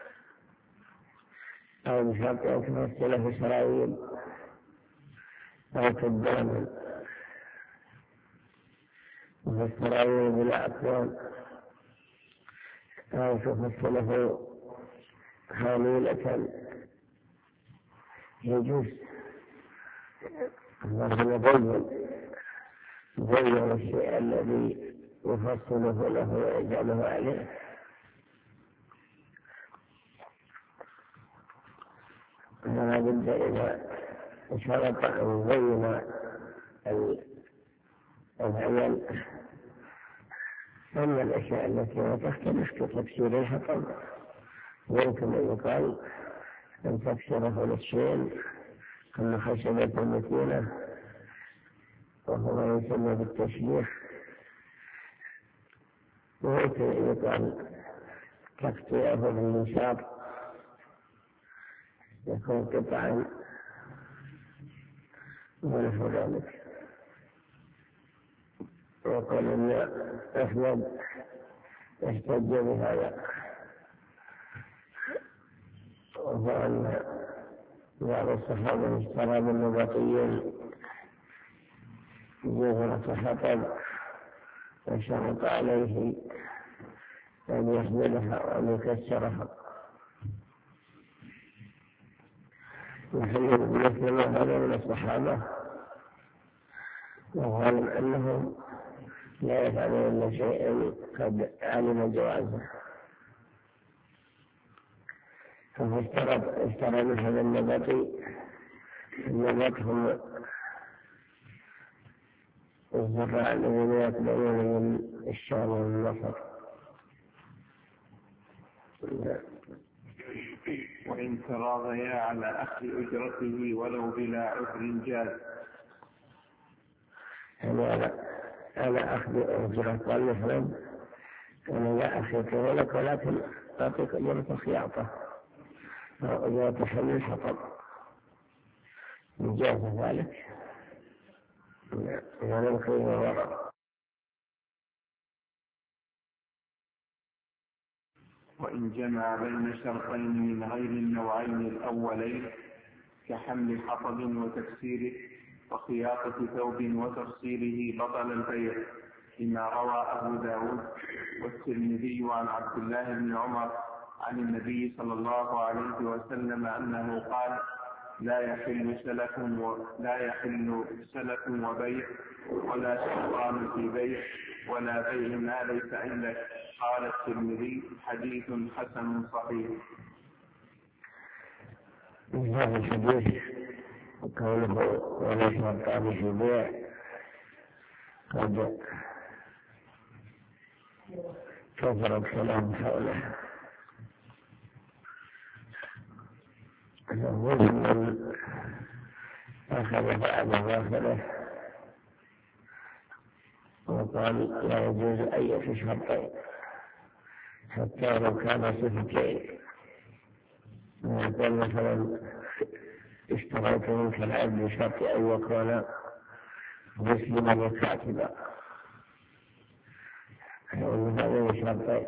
S2: أو بشرط أن تفصله سراويل أو كداما، وفالسراويل بلا أكوان أو تفصله خاميلة يجوز. الله يبين الشيء الذي يفصله له ويجعله عليه. فلا بد إذا شرط أن يبين العمل أما الأشياء التي لا تختلف كتفسير الحطب يمكن أن يقال أن تكسره نصفين كل خشبة متينة وهو ما يسمى بالتشبيح، ويمكن أن يقال تقطيعه بالمنشار يكون قطعا ونحو ذلك. وقال أن أحمد احتج بهذا، وأن بعض الصحابة اشترى بالنبطي جوهرة حطب وشرط عليه أن يحملها وأن يكسرها، مثل ما هذا من الصحابة، وغالب أنهم لا يفعلون إلا شيئا قد علم جوازه. فاشترى من هذا النبط هم الزراع الذين يقبلون من الشام ومن مصر.
S1: وإن تراضيا على أخذ أجرته ولو بلا عذر جاز.
S2: على أخذ أجرة قال مثلا أنا لا أخذك لك ولكن أعطيك أجرة خياطة أو أجرة حمل الحطب، جاز ذلك ولا نقيم وراء.
S1: وإن جمع بين شرطين من غير النوعين الأولين كحمل حطب وتكسيره وخياطة ثوب وتفصيله بطل البيع، لما روى أبو داود والترمذي عن عبد الله بن عمر عن النبي صلى الله عليه وسلم أنه قال: لا يحل سلف وبيع ولا شيطان في بيع ولا بيع ما ليس عندك. قال الترمذي: حديث حسن صحيح.
S2: هذا الحديث قوله ولا شيطان في بيع قد كثر الكلام حوله، من أخذ بعد ظاهره وقال لا يجوز أي شرطين حتى لو كان صفتين. وقال مثلا اشتريت منك العبد بشرط أن يكون مسلما وكاتبا، هذا شرطين،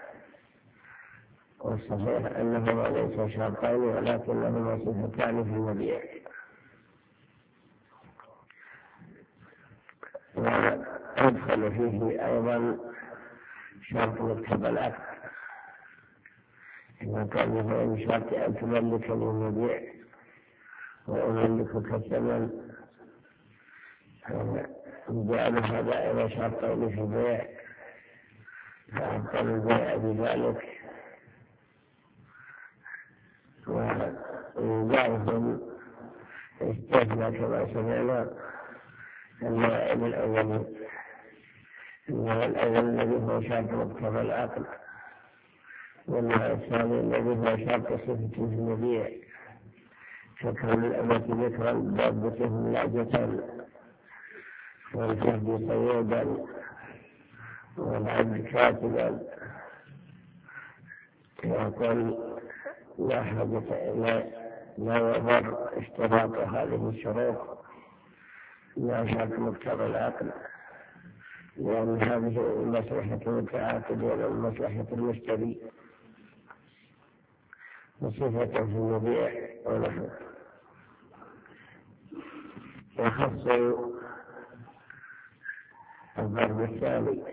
S2: والصحيح أنهما ليس شرطين ولكنهما صفتان في المبيع. وأدخل فيه أيضا شرط مكتب العقد، إذا كان مثلا شرط أن تملك المبيع وأملكك الثمن، جعل هذا إلى شرطين في البيع فأبطل البيع بذلك. وبعضهم استثنى كما سمعنا النوعين الأولين، النوع الأول الذي هو شرط مكتب العقد، والنوع الثاني الذي هو شرط صفة في المبيع، فكون الأمة ذكرا ضابطهم لعجة والفرد صيودا والعبد كاتبا. يقول لا يضر اشتراط هذه الشروط لا شرط مقتضى العقل، لأن هذه مصلحة المتعاقد ولا مصلحة المشتري، وصفة في المبيع ونحو. وخص الضرب الثاني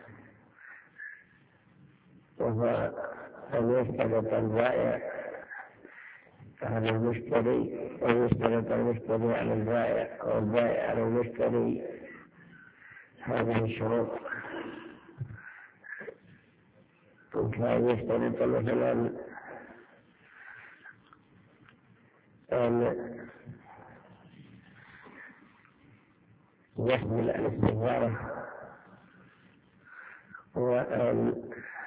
S2: وهو أن يشترط البائع على المشتري ويشترط المشتري على البائع والبائع على المشتري هذه الشروط. كان يشترط مثلا أن يحمل على السيارة وأن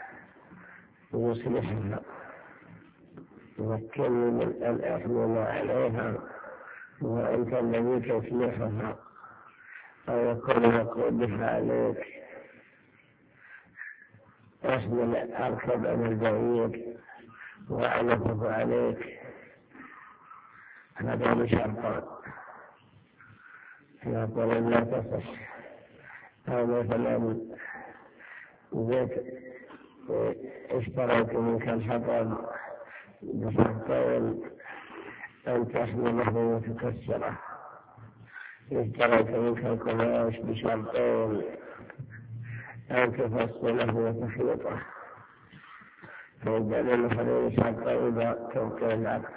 S2: يصلحها يمكنني من أن أحمل عليها وأنت الذي تصلحها أو يكون مقودها عليك أحمل أركب أنا البعير وأعلفه عليك. هذا بشرطان يقول لا تصح. أو مثلا اشتريت منك الحطب بشرطين أن تحمله وتكسره، اشتريت منك القماش بشرطين أن تفصله وتخيطه، فيبدأ للمحرين شرطين إذا توقع العقد.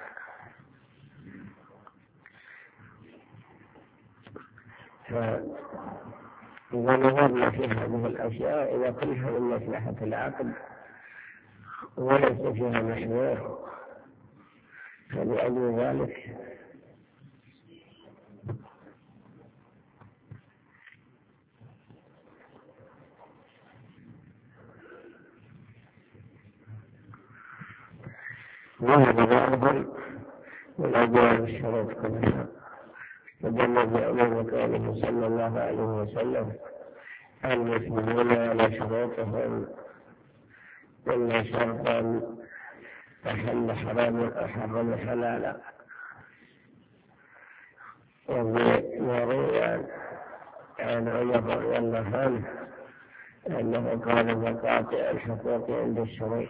S2: فإذا نظرنا في هذه الأشياء إذا كلها من مصلحة العقد وليس فيها محذور فلأجل ذلك وهذا بعضهم من أبواب الشروط كلها. فدل بعموم قوله صلى الله عليه وسلم المسلمون على شروطهم إلا شرطا أحل حراما أحرم حلالا. وروي عن عمر رضي الله عنه أنه قال مقاطع الحقوق عند الشروط.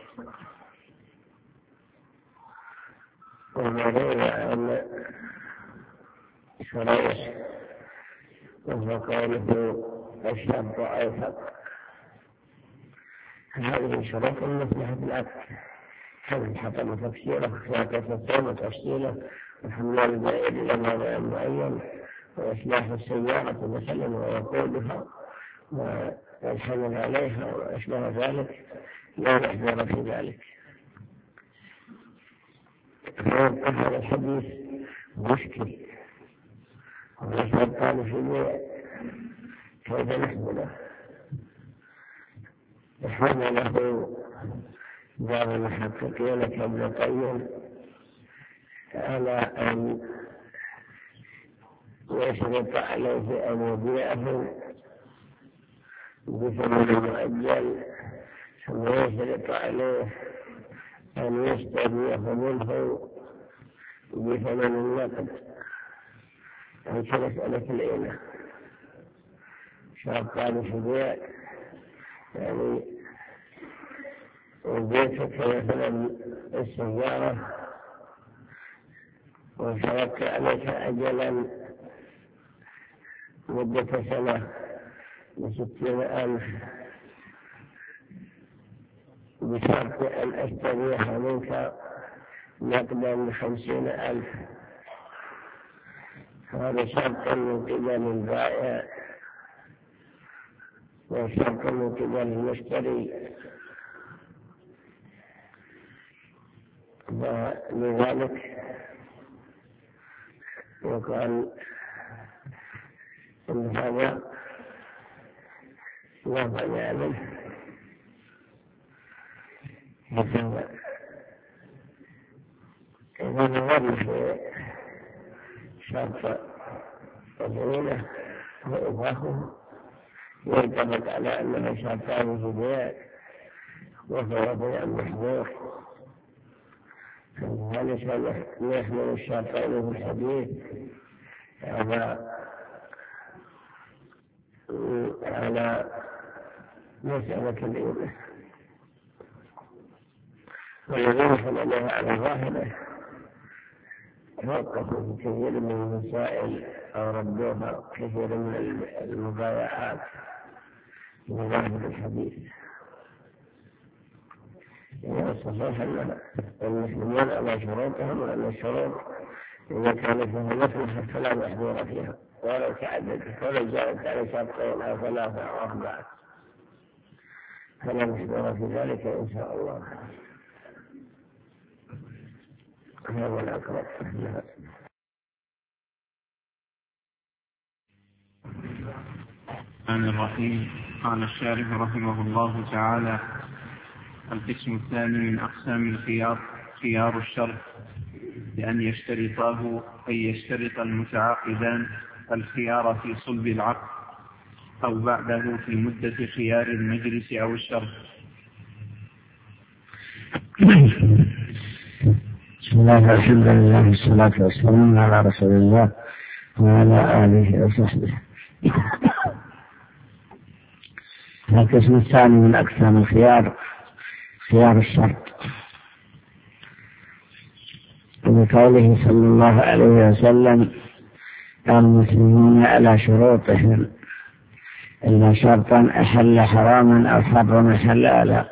S2: وروي عن شريح وهو قوله الشرط أوثق. هذه شروط مصلحة العقد، حمل حطم تفسيره خياطة الثوم وتفصيله وحمل البائر إلى موضع معين وإصلاح السيارة مثلا ووقودها والحمل عليها وأشبه ذلك لا محذور في ذلك. هذا الحديث مشكل ويشهد قال في البيع كيف نحمله. حمله بعض المحققين كابن القيم على أن يشرط عليه أن يبيعه بثمن مؤجل ثم يشرط عليه أن يشتريه منه بثمن النقد أو كمسألة العينة. شرط قال في البيع يعني وبيتك مثلا السيارة وشرطت عليك أجلا مدة سنة ب60,000 بشرط أن أشتريها منك نقدا ب50,000. هذا شرط من قبل البائع وشرط من قبل المشتري. ولذلك يقال إن هذا لا مانع منه. إذا نظرنا في شرط العينة وإضافه يعتمد على أنه شرطان في البيع وهو بيع محظور، فليس يحمل الشرطين في الحديث على مسألة العينة. والذين حملوها على ظاهره توقفوا في كثير من المسائل أو ردوها كثير من المبايعات بظاهر الحديث. الصحيح أن المسلمون على شروطهم وأن الشروط إذا كان فيها مصلحة فلا محذور فيها ولو تعددت ولو جاءت على شرطين أو 3 أو 4 فلا محذور في ذلك إن شاء الله. هذا الأقرب.
S1: الرحمن الرحيم. قال الشارح رحمه الله تعالى: القسم الثاني من أقسام الخيار خيار الشرط، لأن يشترطاه أن يشترط المتعاقدان الخيار في صلب العقد أو بعده في مدة خيار المجلس أو الشرط.
S2: بسم الله والحمد لله والصلاة والسلام على رسول الله وعلى آله وصحبه. القسم الثاني من أقسام الخيار خيار الشرط، بقوله صلى الله عليه وسلم: المسلمون على شروطهم إلا شرطا أحل حراما أو حرم حلالا.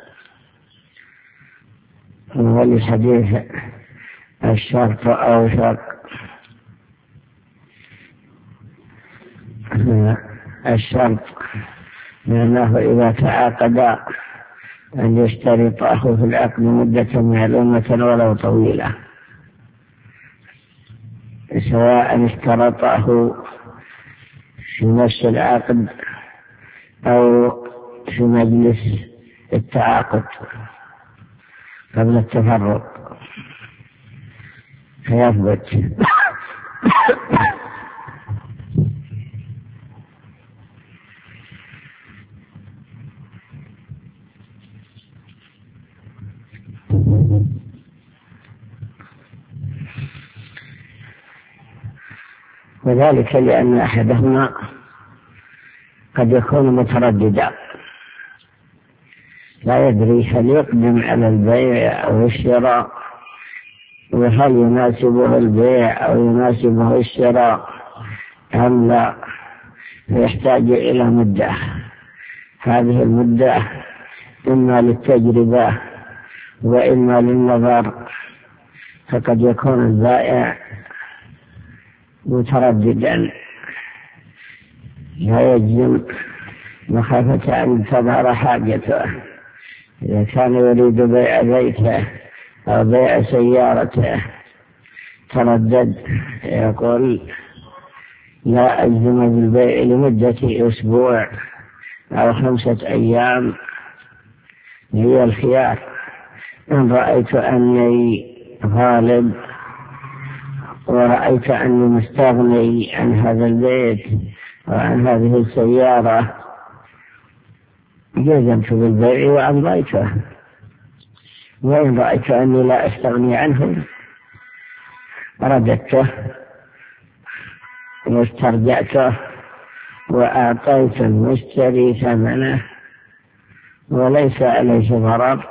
S2: ولحديث الشرط أوثق، الشرط لأنه إذا تعاقد أن يشترطه في العقد مدة معلومة ولو طويلة، سواء اشترطه في نفس العقد أو في مجلس التعاقد قبل التفرق فيثبت. وذلك لأن أحدهما قد يكون مترددا، لا يدري هل يقدم على البيع أو الشراء، وهل يناسبه البيع أو يناسبه الشراء أم لا، فيحتاج إلى مدة. هذه المدة إما للتجربة وإما للنظر، فقد يكون البائع مترددا لا يجزم مخافة أن تظهر حاجته. إذا كان يريد بيع بيته أو بيع سيارته تردد، يقول: لا أجزم بالبيع لمدة أسبوع أو 5 أيام، هي الخيار. إن رأيت أني غالب ورأيت أني مستغني عن هذا البيت وعن هذه السيارة جزمت بالبيع وأمضيته. وإن رأيت أني لا أستغني عنه رددته واسترجعته وأعطيت المشتري ثمنه وليس عليه ضرر.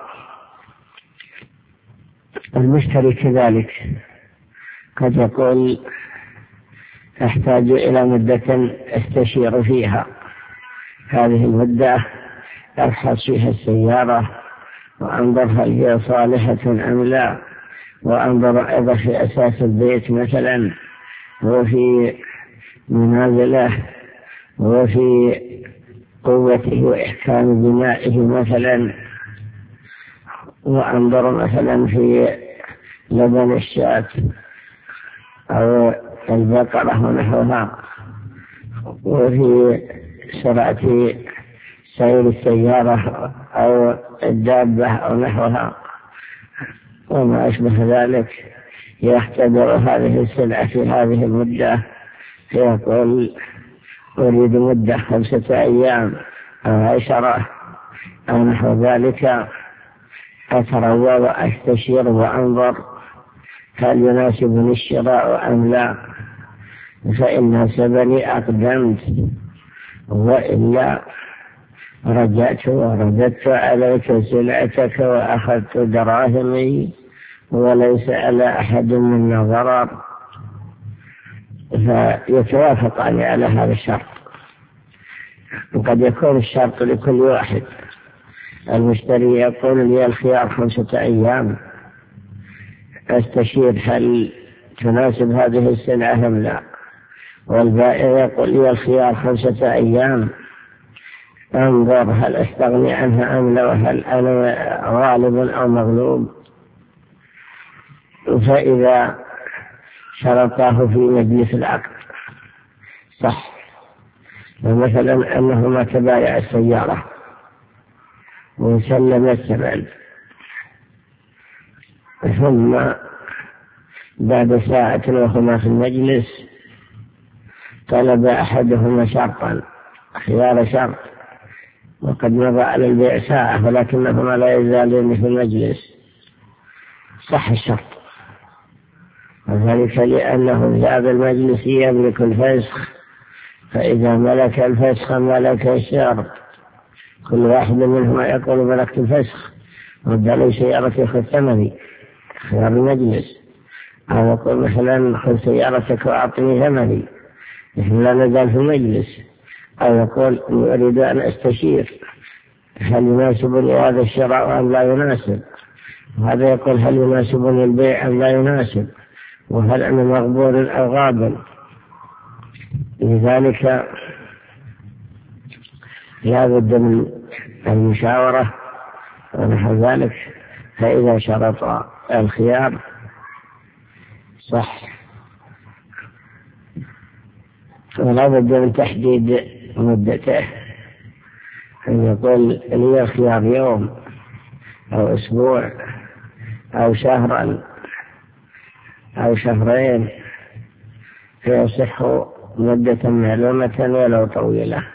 S2: المشتري كذلك قد يقول: أحتاج إلى مدة أستشير فيها، هذه المدة أفحص فيها السيارة وأنظر هل هي صالحة أم لا، وأنظر أيضا في أساس البيت مثلا، وفي منازله، وفي قوته وإحكام بنائه مثلا، وأنظر مثلا في لبن الشاة أو البقرة ونحوها، وفي سرعة سير السيارة أو الدابة أو نحوها وما أشبه ذلك. يختبر هذه السلعة في هذه المدة، فيقول: أريد مدة 5 أيام أو 10 أو نحو ذلك، أتروى وأستشير وأنظر هل يناسبني الشراء أم لا، فإن ناسبني أقدمت، وإلا رجعت ورددت عليك سلعتك وأخذت دراهمي وليس على أحد منا ضرر. فيتوافقان على هذا الشرط. وقد يكون الشرط لكل واحد. المشتري يقول: لي الخيار 5 أيام أستشير هل تناسب هذه السلعة أم لا، والبائع يقول: لي الخيار 5 أيام أنظر هل أستغني عنها أم لا، وهل أنا غالب أو مغلوب. فإذا شرطاه في مجلس العقد صح، فمثلا أنهما تبايع السيارة وسلم الثمن، ثم بعد ساعة وهما في المجلس طلب أحدهما شرطا خيار شرط، وقد مضى على البيع ساعة ولكنهما لا يزالون في المجلس، صح الشرط، وذلك لأنه ذهب المجلس يملك الفسخ، فإذا ملك الفسخ ملك الشرط، كل واحد منهما يقول ملكت الفسخ رد لي سيارتي خذ ثمني خيار المجلس، أو يقول مثلا خذ سيارتك وأعطني ثمني نحن لا نزال في المجلس، أو يقول أريد أن أستشير هل يناسبني هذا الشراء أم لا يناسب، وهذا يقول هل يناسبني البيع أم لا يناسب، وهل أنا مغبور أو غابا. لذلك لا بد من المشاورة ونحو ذلك، فإذا شرط الخيار صح، ولا بد من تحديد مدته، أن يقول لي الخيار يوم أو أسبوع أو شهرا أو شهرين، فيصح مدة معلومة ولو طويلة،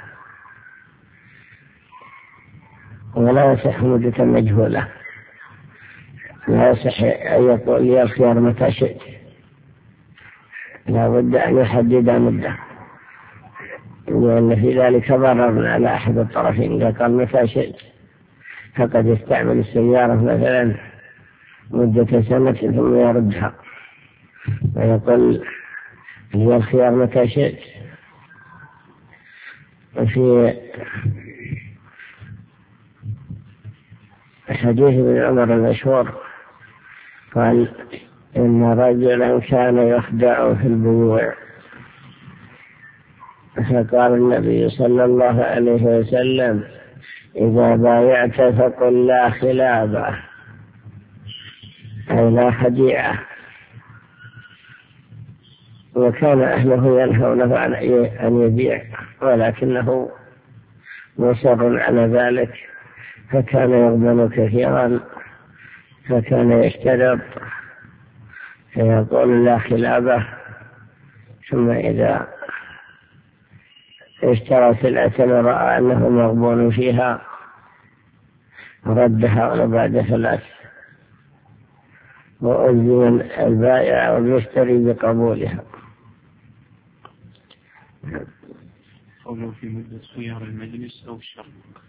S2: ولا يصح مدة مجهولة، لا يصح أن يقول لي الخيار متى شئت، لا بد أن يحدد مدة، لأن في ذلك ضرر على أحد الطرفين، إذا قال متى شئت فقد يستعمل السيارة مثلا مدة سنة ثم يردها ويقول لي الخيار متى شئت. وفي حديث ابن عمر المشهور قال إن رجلا كان يخدع في البيوع، فقال النبي صلى الله عليه وسلم إذا بايعت فقل لا خلابة، أي لا خديعة. وكان أهله ينهونه عن أن يبيع، ولكنه مصر على ذلك، فكان يغبن كثيرا، فكان يشترط فيقول لا خلابة، ثم إذا اشترى سلعة ورأى أنه مغبون فيها ردها بعد 3، وأذن البائع والمشتري بقبولها.
S1: قوله في مدة خيار المجلس أو الشرط،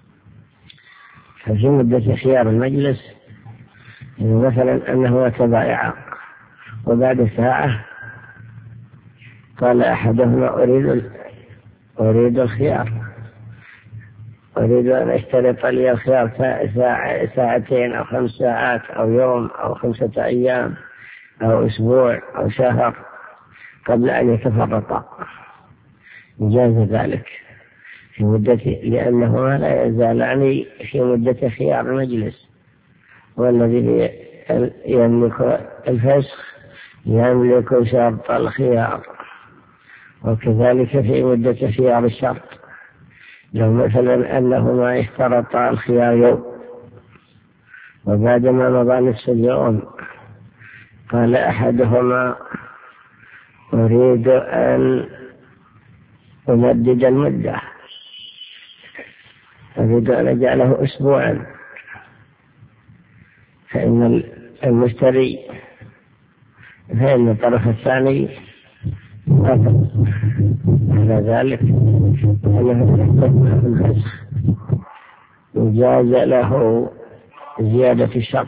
S2: ففي مدة خيار المجلس مثلا أنه تبايع وبعد ساعة قال أحدهما أريد الخيار، أريد أن أشترط لي الخيار ساعتين أو 5 ساعات أو يوم أو 5 أيام أو أسبوع أو شهر قبل أن يتفرقا، جاز ذلك في مدة، لأنهما لا يزالان في مدة خيار المجلس، والذي يملك الفسخ يملك شرط الخيار، وكذلك في مدة خيار الشرط، لو مثلا أنهما اشترطا الخيار يوم وبعدما مضى نصف اليوم قال أحدهما أريد أن أمدد المدة، أريد أن أجعله أسبوعا، فإن الطرف الثاني على ذلك أنه يجاز له زيادة الشرط.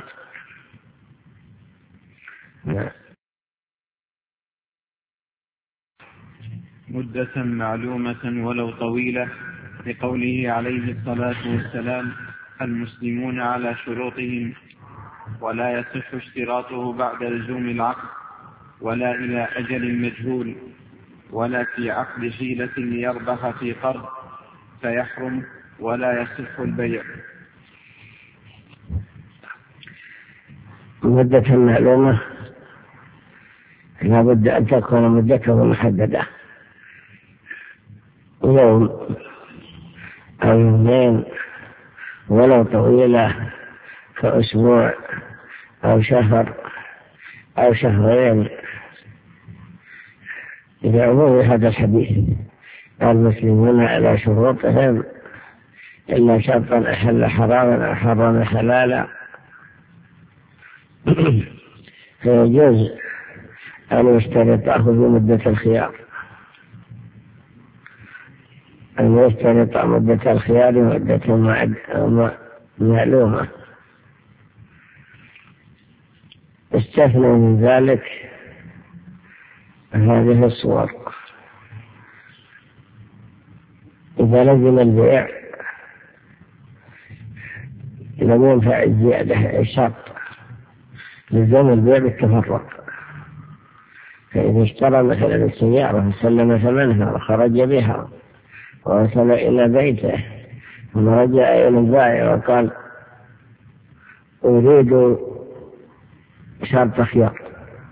S1: مدة معلومة ولو طويلة، لقوله عليه الصلاة والسلام المسلمون على شروطهم، ولا يصح اشتراطه بعد لزوم العقد ولا إلى أجل مجهول، ولا في عقد حيلة ليربح في قرض فيحرم، ولا يصح البيع.
S2: مدة معلومة لا بد أن تكون مدته محددة، يوم أو يومين ولو طويلة كأسبوع أو شهر أو شهرين، لعموم هذا الحديث المسلمون على شروطهم إلا شرطا أحل حراما أو حرم حلالا. فيجوز أن يشترطه بمدة الخيار، أن يشترط مدة الخيار مدة معلومة. استثنى من ذلك هذه الصور: إذا لزم البيع لم ينفع الزيادة الشرط، لزم البيع بالتفرق. فإذا اشترى مثلا السيارة وسلم ثمنها وخرج بها ووصل إلى بيته ثم رجع إلى البائع وقال أريد شرط خيار،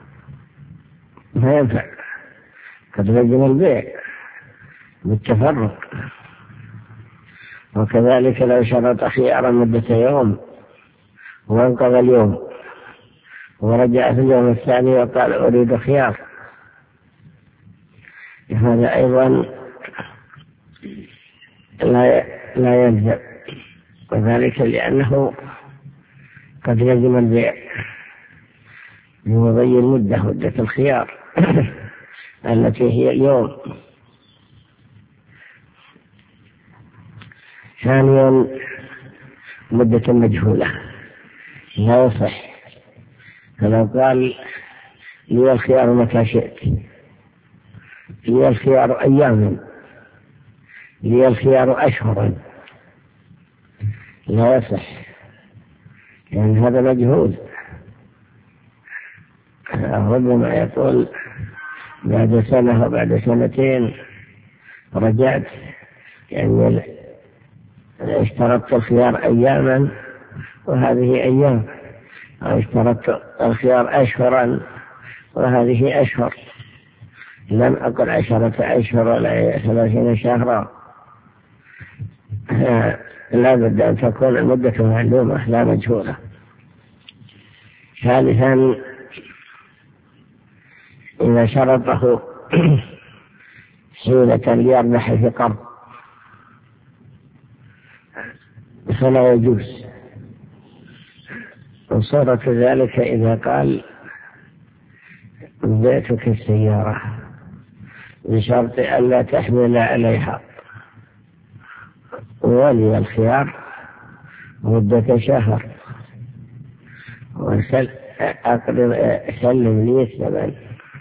S2: ما ينفع، قد لزم البيع بالتفرق. وكذلك لو شرط خيارا مدة يوم وانقضى اليوم ورجع في اليوم الثاني وقال أريد خيار، هذا أيضا لا يلزم، وذلك لأنه قد يلزم البيع بمضي المدة، مدة الخيار التي هي اليوم. ثانيا مدة مجهولة لا يصح، فلو قال لي الخيار متى شئت، لي الخيار أياما، لي الخيار أشهرا، لا يصح، لأن هذا مجهول. ربما يقول بعد سنة وبعد سنتين رجعت، يعني اشترطت الخيار أياما وهذه أيام، أو اشترطت الخيار أشهرا وهذه أشهر، لم أقل 10 أشهر ولا 30 شهرا. لا بد أن تكون المدة معلومة لا مجهولة. ثالثا إذا شرطه حيلة ليربح في قرض فلا يجوز. وصورة ذلك إذا قال بعتك السيارة بشرط ألا تحمل عليها ولي الخيار مدة شهر سلم لي الثمن،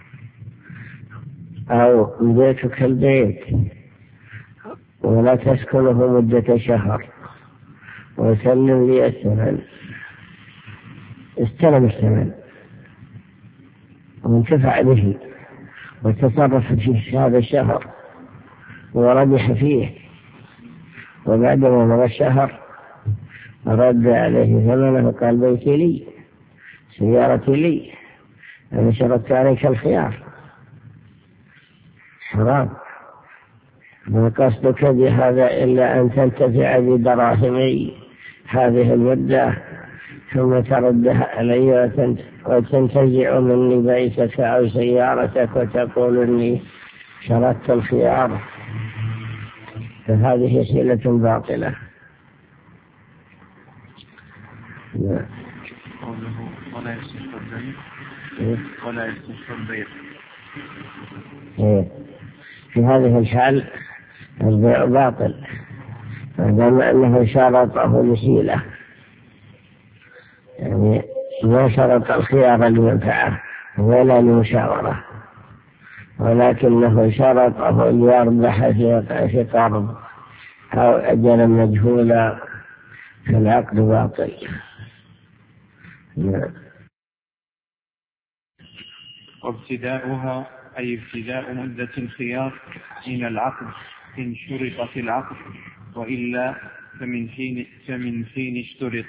S2: أو بيتك البيت ولا تسكنه مدة شهر وسلم لي الثمن، استلم الثمن وانتفع به وتصرف فيه هذا الشهر وربح فيه، وبعدما مضى الشهر رد عليه ثمنه وقال بيتي لي، سيارتي لي، أنا شرطت عليك الخيار، حرام. ما قصدك بهذا إلا أن تنتفع بدراهمي هذه المدة ثم تردها علي وتنتزع مني بيتك أو سيارتك وتقول إني شرطت الخيار، فهذه حيلة باطلة.
S1: ولا يصح البيع ولا يصح البيع.
S2: في هذه الحال البيع باطل ما أنه شرطه لحيلة، يعني ما شرط الخيار لمنفعة ولا لمشاورة، ولكنه شرطه ليربح في قرض أو أجلا مجهولا، فالعقد باطل.
S1: وابتداؤها أي ابتداء مدة الخيار من العقد إن شرط في العقد، وإلا فمن حين اشترط.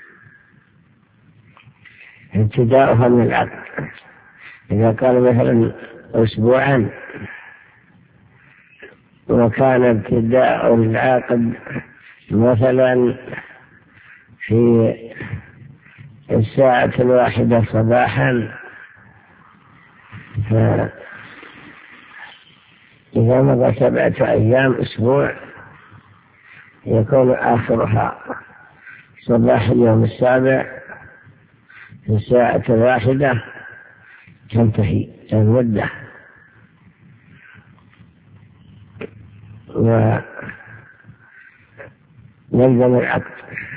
S2: ابتداؤها من العقد، إذا قال مثلا أسبوعا وكان ابتداء العقد مثلا في 1:00 صباحا، فإذا مضى 7 أيام أسبوع يكون آخرها صباح اليوم 7 في 1:00 تنتهي المدة، ويلزم العقد.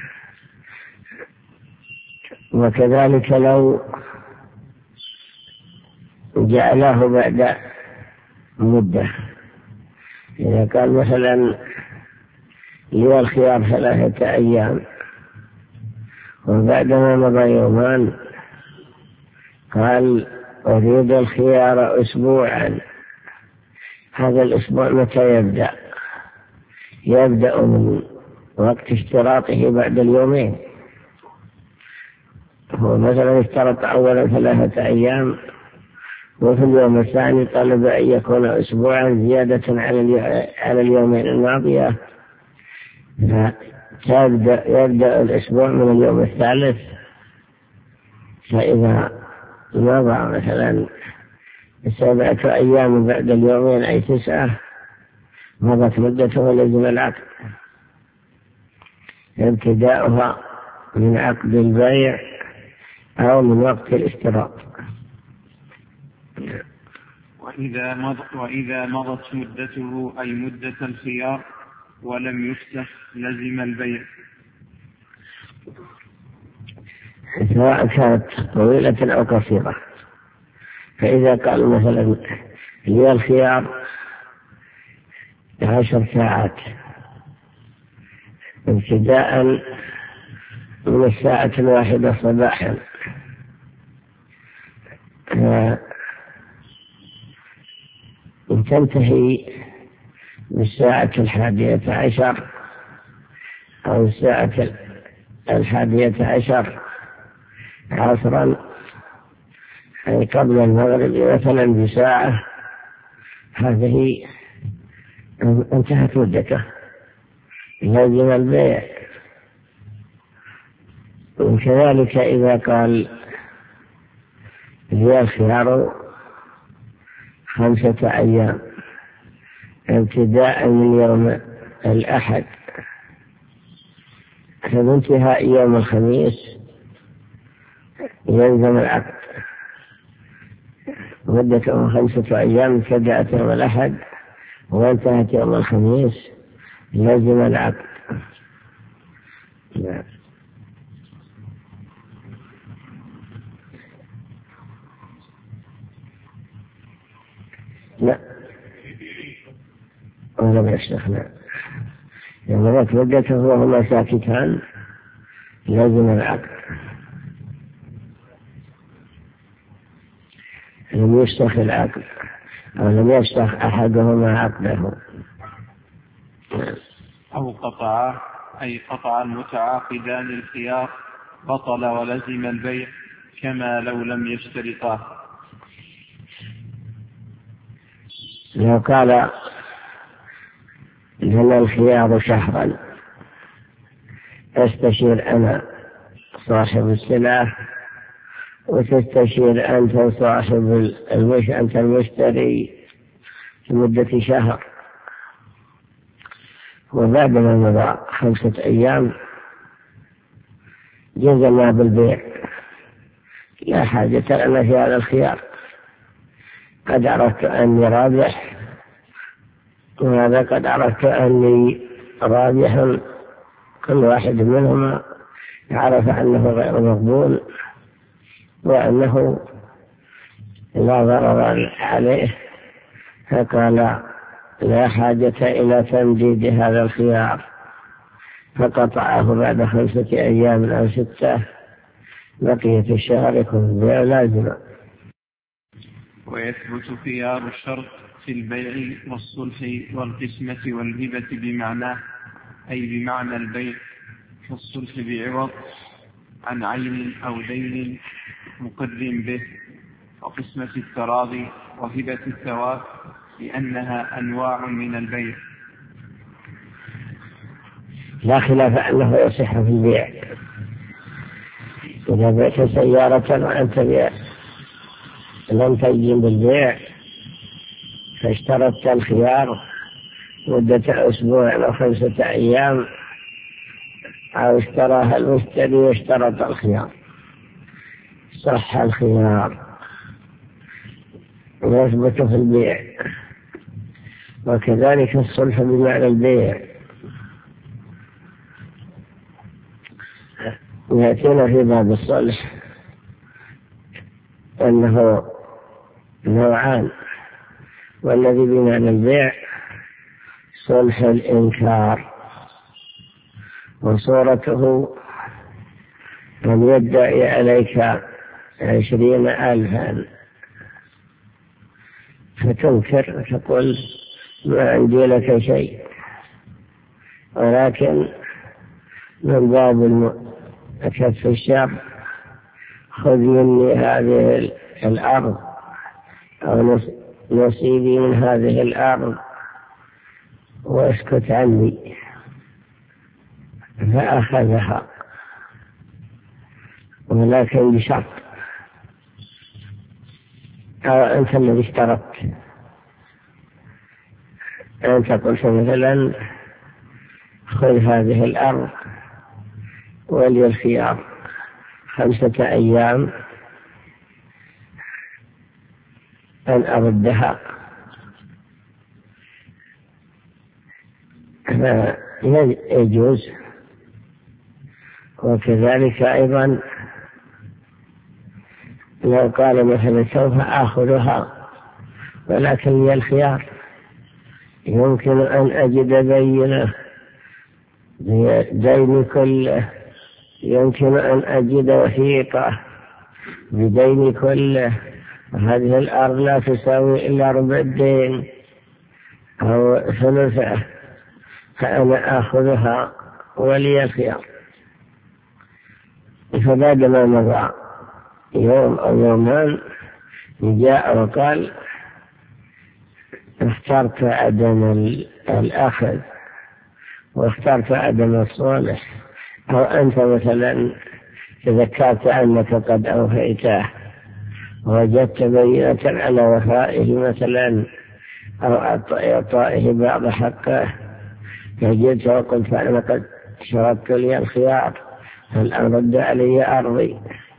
S2: وكذلك لو جعله بعد مدة، إذا كان مثلا لي الخيار 3 أيام وبعدما مضى يومان قال أريد الخيار أسبوعا، هذا الأسبوع متى يبدأ؟ يبدأ من وقت اشتراطه بعد اليومين. هو مثلا اشترط أولا 3 أيام، وفي اليوم الثاني طلب أن يكون أسبوعا زيادة على اليومين الماضية، يبدأ الأسبوع من اليوم الثالث. فإذا مضى مثلا 7 أيام بعد اليومين أي 9، مضت مدته ولزم العقد، ابتداؤها من عقد البيع أو من وقت الاشتراط.
S1: وإذا مضت مدته أي مدة الخيار ولم يفسخ لزم البيع،
S2: سواء كانت طويلة أو قصيرة. فإذا قال مثلا لي الخيار 10 ساعات ابتداء من 1:00 صباحا، تنتهي بالساعة 11 أو 11:11 عصرا، أي قبل المغرب مثلا بساعة، هذه انتهت مدته، لازم البيع. وكذلك إذا قال لي الخيار 5 أيام ابتداء من يوم الأحد فبانتهاء يوم الخميس يلزم العقد. مدته 5 أيام ابتدأت يوم الأحد وانتهت يوم الخميس لازم العقد. لا ولم يستخنى، لما ذات مدته وهما ساكتان لازم العقد. لم يستخ العقد أو لم يستخ أحدهما عقده
S1: أو قطع، أي قطع المتعاقدان الخيار بطل ولزم البيع كما لو لم يشترطاه.
S2: لو قال لنا الخيار شهرا، استشير أنا صاحب السلعة وتستشير أنت صاحب أنت المشتري في مدة شهر، وبعد ما مضى 5 أيام جزمنا بالبيع، لا حاجة لنا في هذا الخيار، قد عرفت أني رابح وهذا قد عرفت أني رابح، كل واحد منهما عرف أنه غير مقبول وأنه لا ضرر عليه، فقال لا حاجة إلى تمديد هذا الخيار، فقطعه بعد 5 أيام أو 6، بقية الشهر يكون البيع لازما.
S1: ويثبت خيار الشرط في البيع والصلح والقسمة والهبة بمعناه، أي بمعنى البيع، كالصلح بعوض عن عين أو دين مقر به، وقسمة التراضي وهبة الثواب لأنها أنواع من البيع.
S2: لا خلاف أنه يصح في البيع. إذا بعت سيارة وأنت لم تجزم بالبيع فاشترطت الخيار مدة أسبوع أو 5 أيام، أو اشتراها المشتري واشترط الخيار، صح الخيار ويثبت في البيع. وكذلك الصلح بمعنى البيع. يأتينا في باب الصلح أنه نوعان، والذي بمعنى البيع صلح الإنكار، وصورته من يدعي عليك 20,000 فتنكر وتقول ما عندي لك شيء، ولكن من باب كف الشر خذ مني هذه الأرض أو نصيبي من هذه الأرض واسكت عني، فأخذها، ولكن بشرط، أو أنت الذي اشترطت، أنت قلت مثلا خذ هذه الأرض ولي الخيار 5 أيام أن أردها، يجوز. وكذلك أيضا لو قال مثلا سوف آخذها ولكن لي الخيار، يمكن أن أجد بينة بدين كله، يمكن أن أجد وثيقة بدين كله، هذه الأرض لا تساوي إلا ربع الدين أو ثلثه، فأنا آخذها ولي الخيار. فبعدما مضى يوم أو يومان جاء وقال اخترت عدم الأخذ واخترت عدم الصالح، أو أنت مثلا تذكرت أنك قد أوفيته ووجدت بينة على وفائه مثلا أو إعطائه بعض حقه، فجئت وقلت أنا قد شرطت لي الخيار، هل أرد علي أرضي؟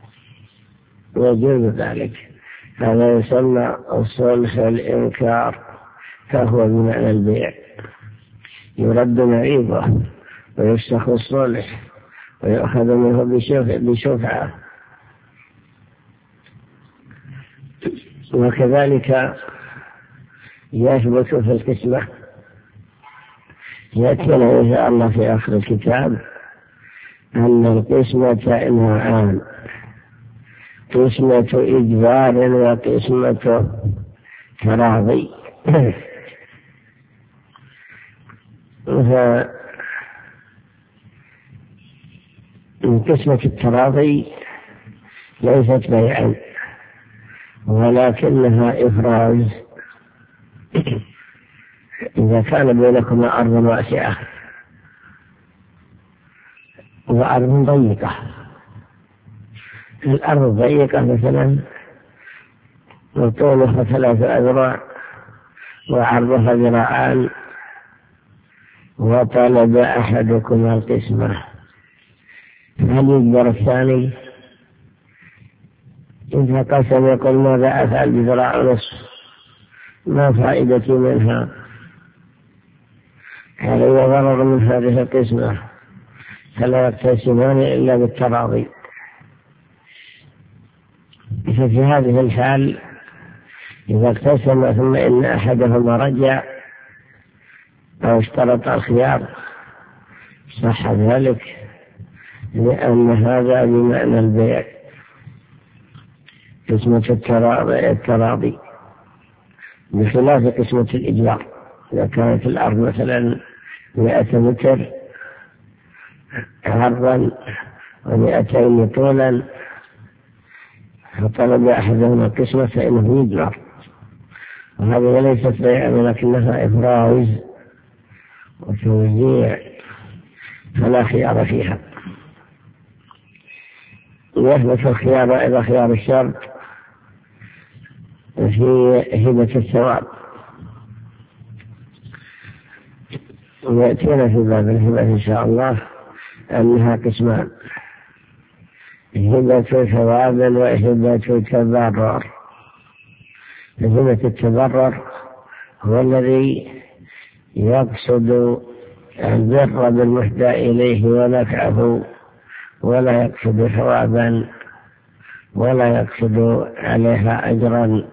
S2: يجوز ذلك. هذا يسمى الصلح الإنكار، فهو بمعنى البيع، يرد معيبه ويفسخ الصلح ويأخذ منه بشفعة. وكذلك يثبت في القسمة، يأتينا إن شاء الله في آخر الكتاب أن القسمة نوعان، قسمة إجبار وقسمة تراضي. قسمة التراضي ليست بيعا ولكنها إفراز، إذا كان بينكما أرض واسعة وأرض ضيقة، الأرض ضيقة مثلا وطولها 3 أذرع وعرضها 2 ذراعان، وطلب أحدكم القسمة، هل يجبر الثاني؟ إذا قسم يقول ماذا أفعل ب1.5 ذراع؟ ما فائدتي منها؟ هذا هو ضرر من هذه القسمة، فلا يقتسمان إلا بالتراضي. ففي هذه الحال إذا اقتسم ثم إن أحدهما رجع أو اشترط الخيار صح ذلك، لأن هذا بمعنى البيع، قسمة التراضي، بخلاف قسمة الإجبار. إذا كانت الأرض مثلا 100 متر عرضا و200 طولا فطلب أحدهما القسمة فإنه يجبر، وهذه ليست بيع ولكنها إبراز وتوزيع فلا خيار فيها. يثبت الخيار إلى خيار الشرط في هبة الثواب، ويأتينا في باب الهبة إن شاء الله أنها قسمان: هبة ثواب وهبة تبرر. هبة التبرر هو الذي يقصد البر بالمهدى إليه ونفعه، ولا يقصد ثوابا ولا يقصد عليها أجرا.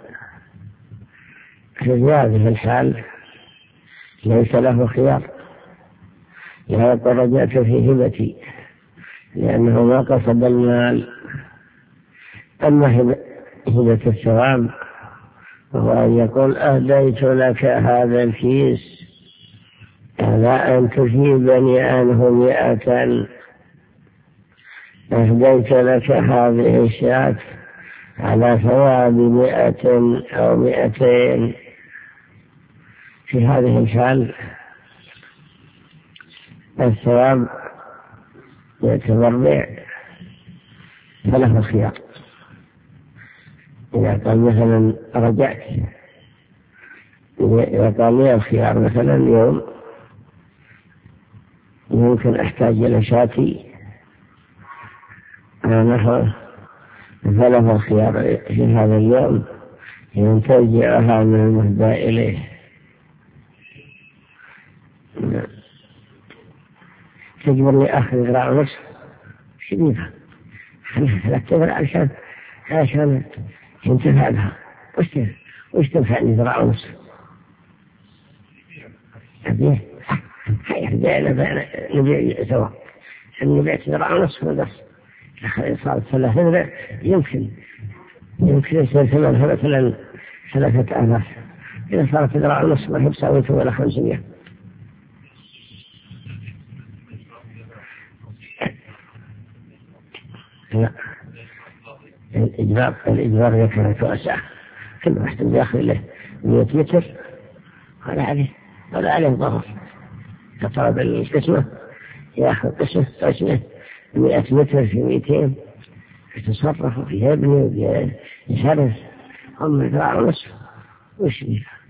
S2: في هذه الحال ليس له خيار، لا يقول رجعت في هبتي، لأنه ما قصد المال. أما هبة الثواب وهو أن يقول أهديت لك هذا الكيس على أن تجيبني عنه 100، أهديت لك هذه الشاة على ثواب 100 أو 200. في هذه الحال الثواب يعتبر بيع فله الخيار. إذا قال مثلا رجعت، إذا قال لي الخيار مثلا يوم يمكن أحتاج إلى شاتي فله الخيار في هذا اليوم أن ترجعها من المهدى إليه. تجبر لي آخر ذراع ونصف شديدة، لا تذرع عشان ينتفع بها. وش تنفعني ذراع ونصف؟ أبيه نبيع سوا، نبيع ذراع ونصف ونصف، صارت 3 ذراع، يمكن يصير ثمنها مثلا 3000. إذا صارت ذراع ونصف ما هي بساويته ولا 500. لا، الإجبار يكره توسع، كل واحد يأخذ له 100 متر ولا عليه ضرر. كطلب القسمة يأخذ قسمة 100 متر في 200، يتصرف في يبني ويشرف. هم ذراع ونصف وش بيها؟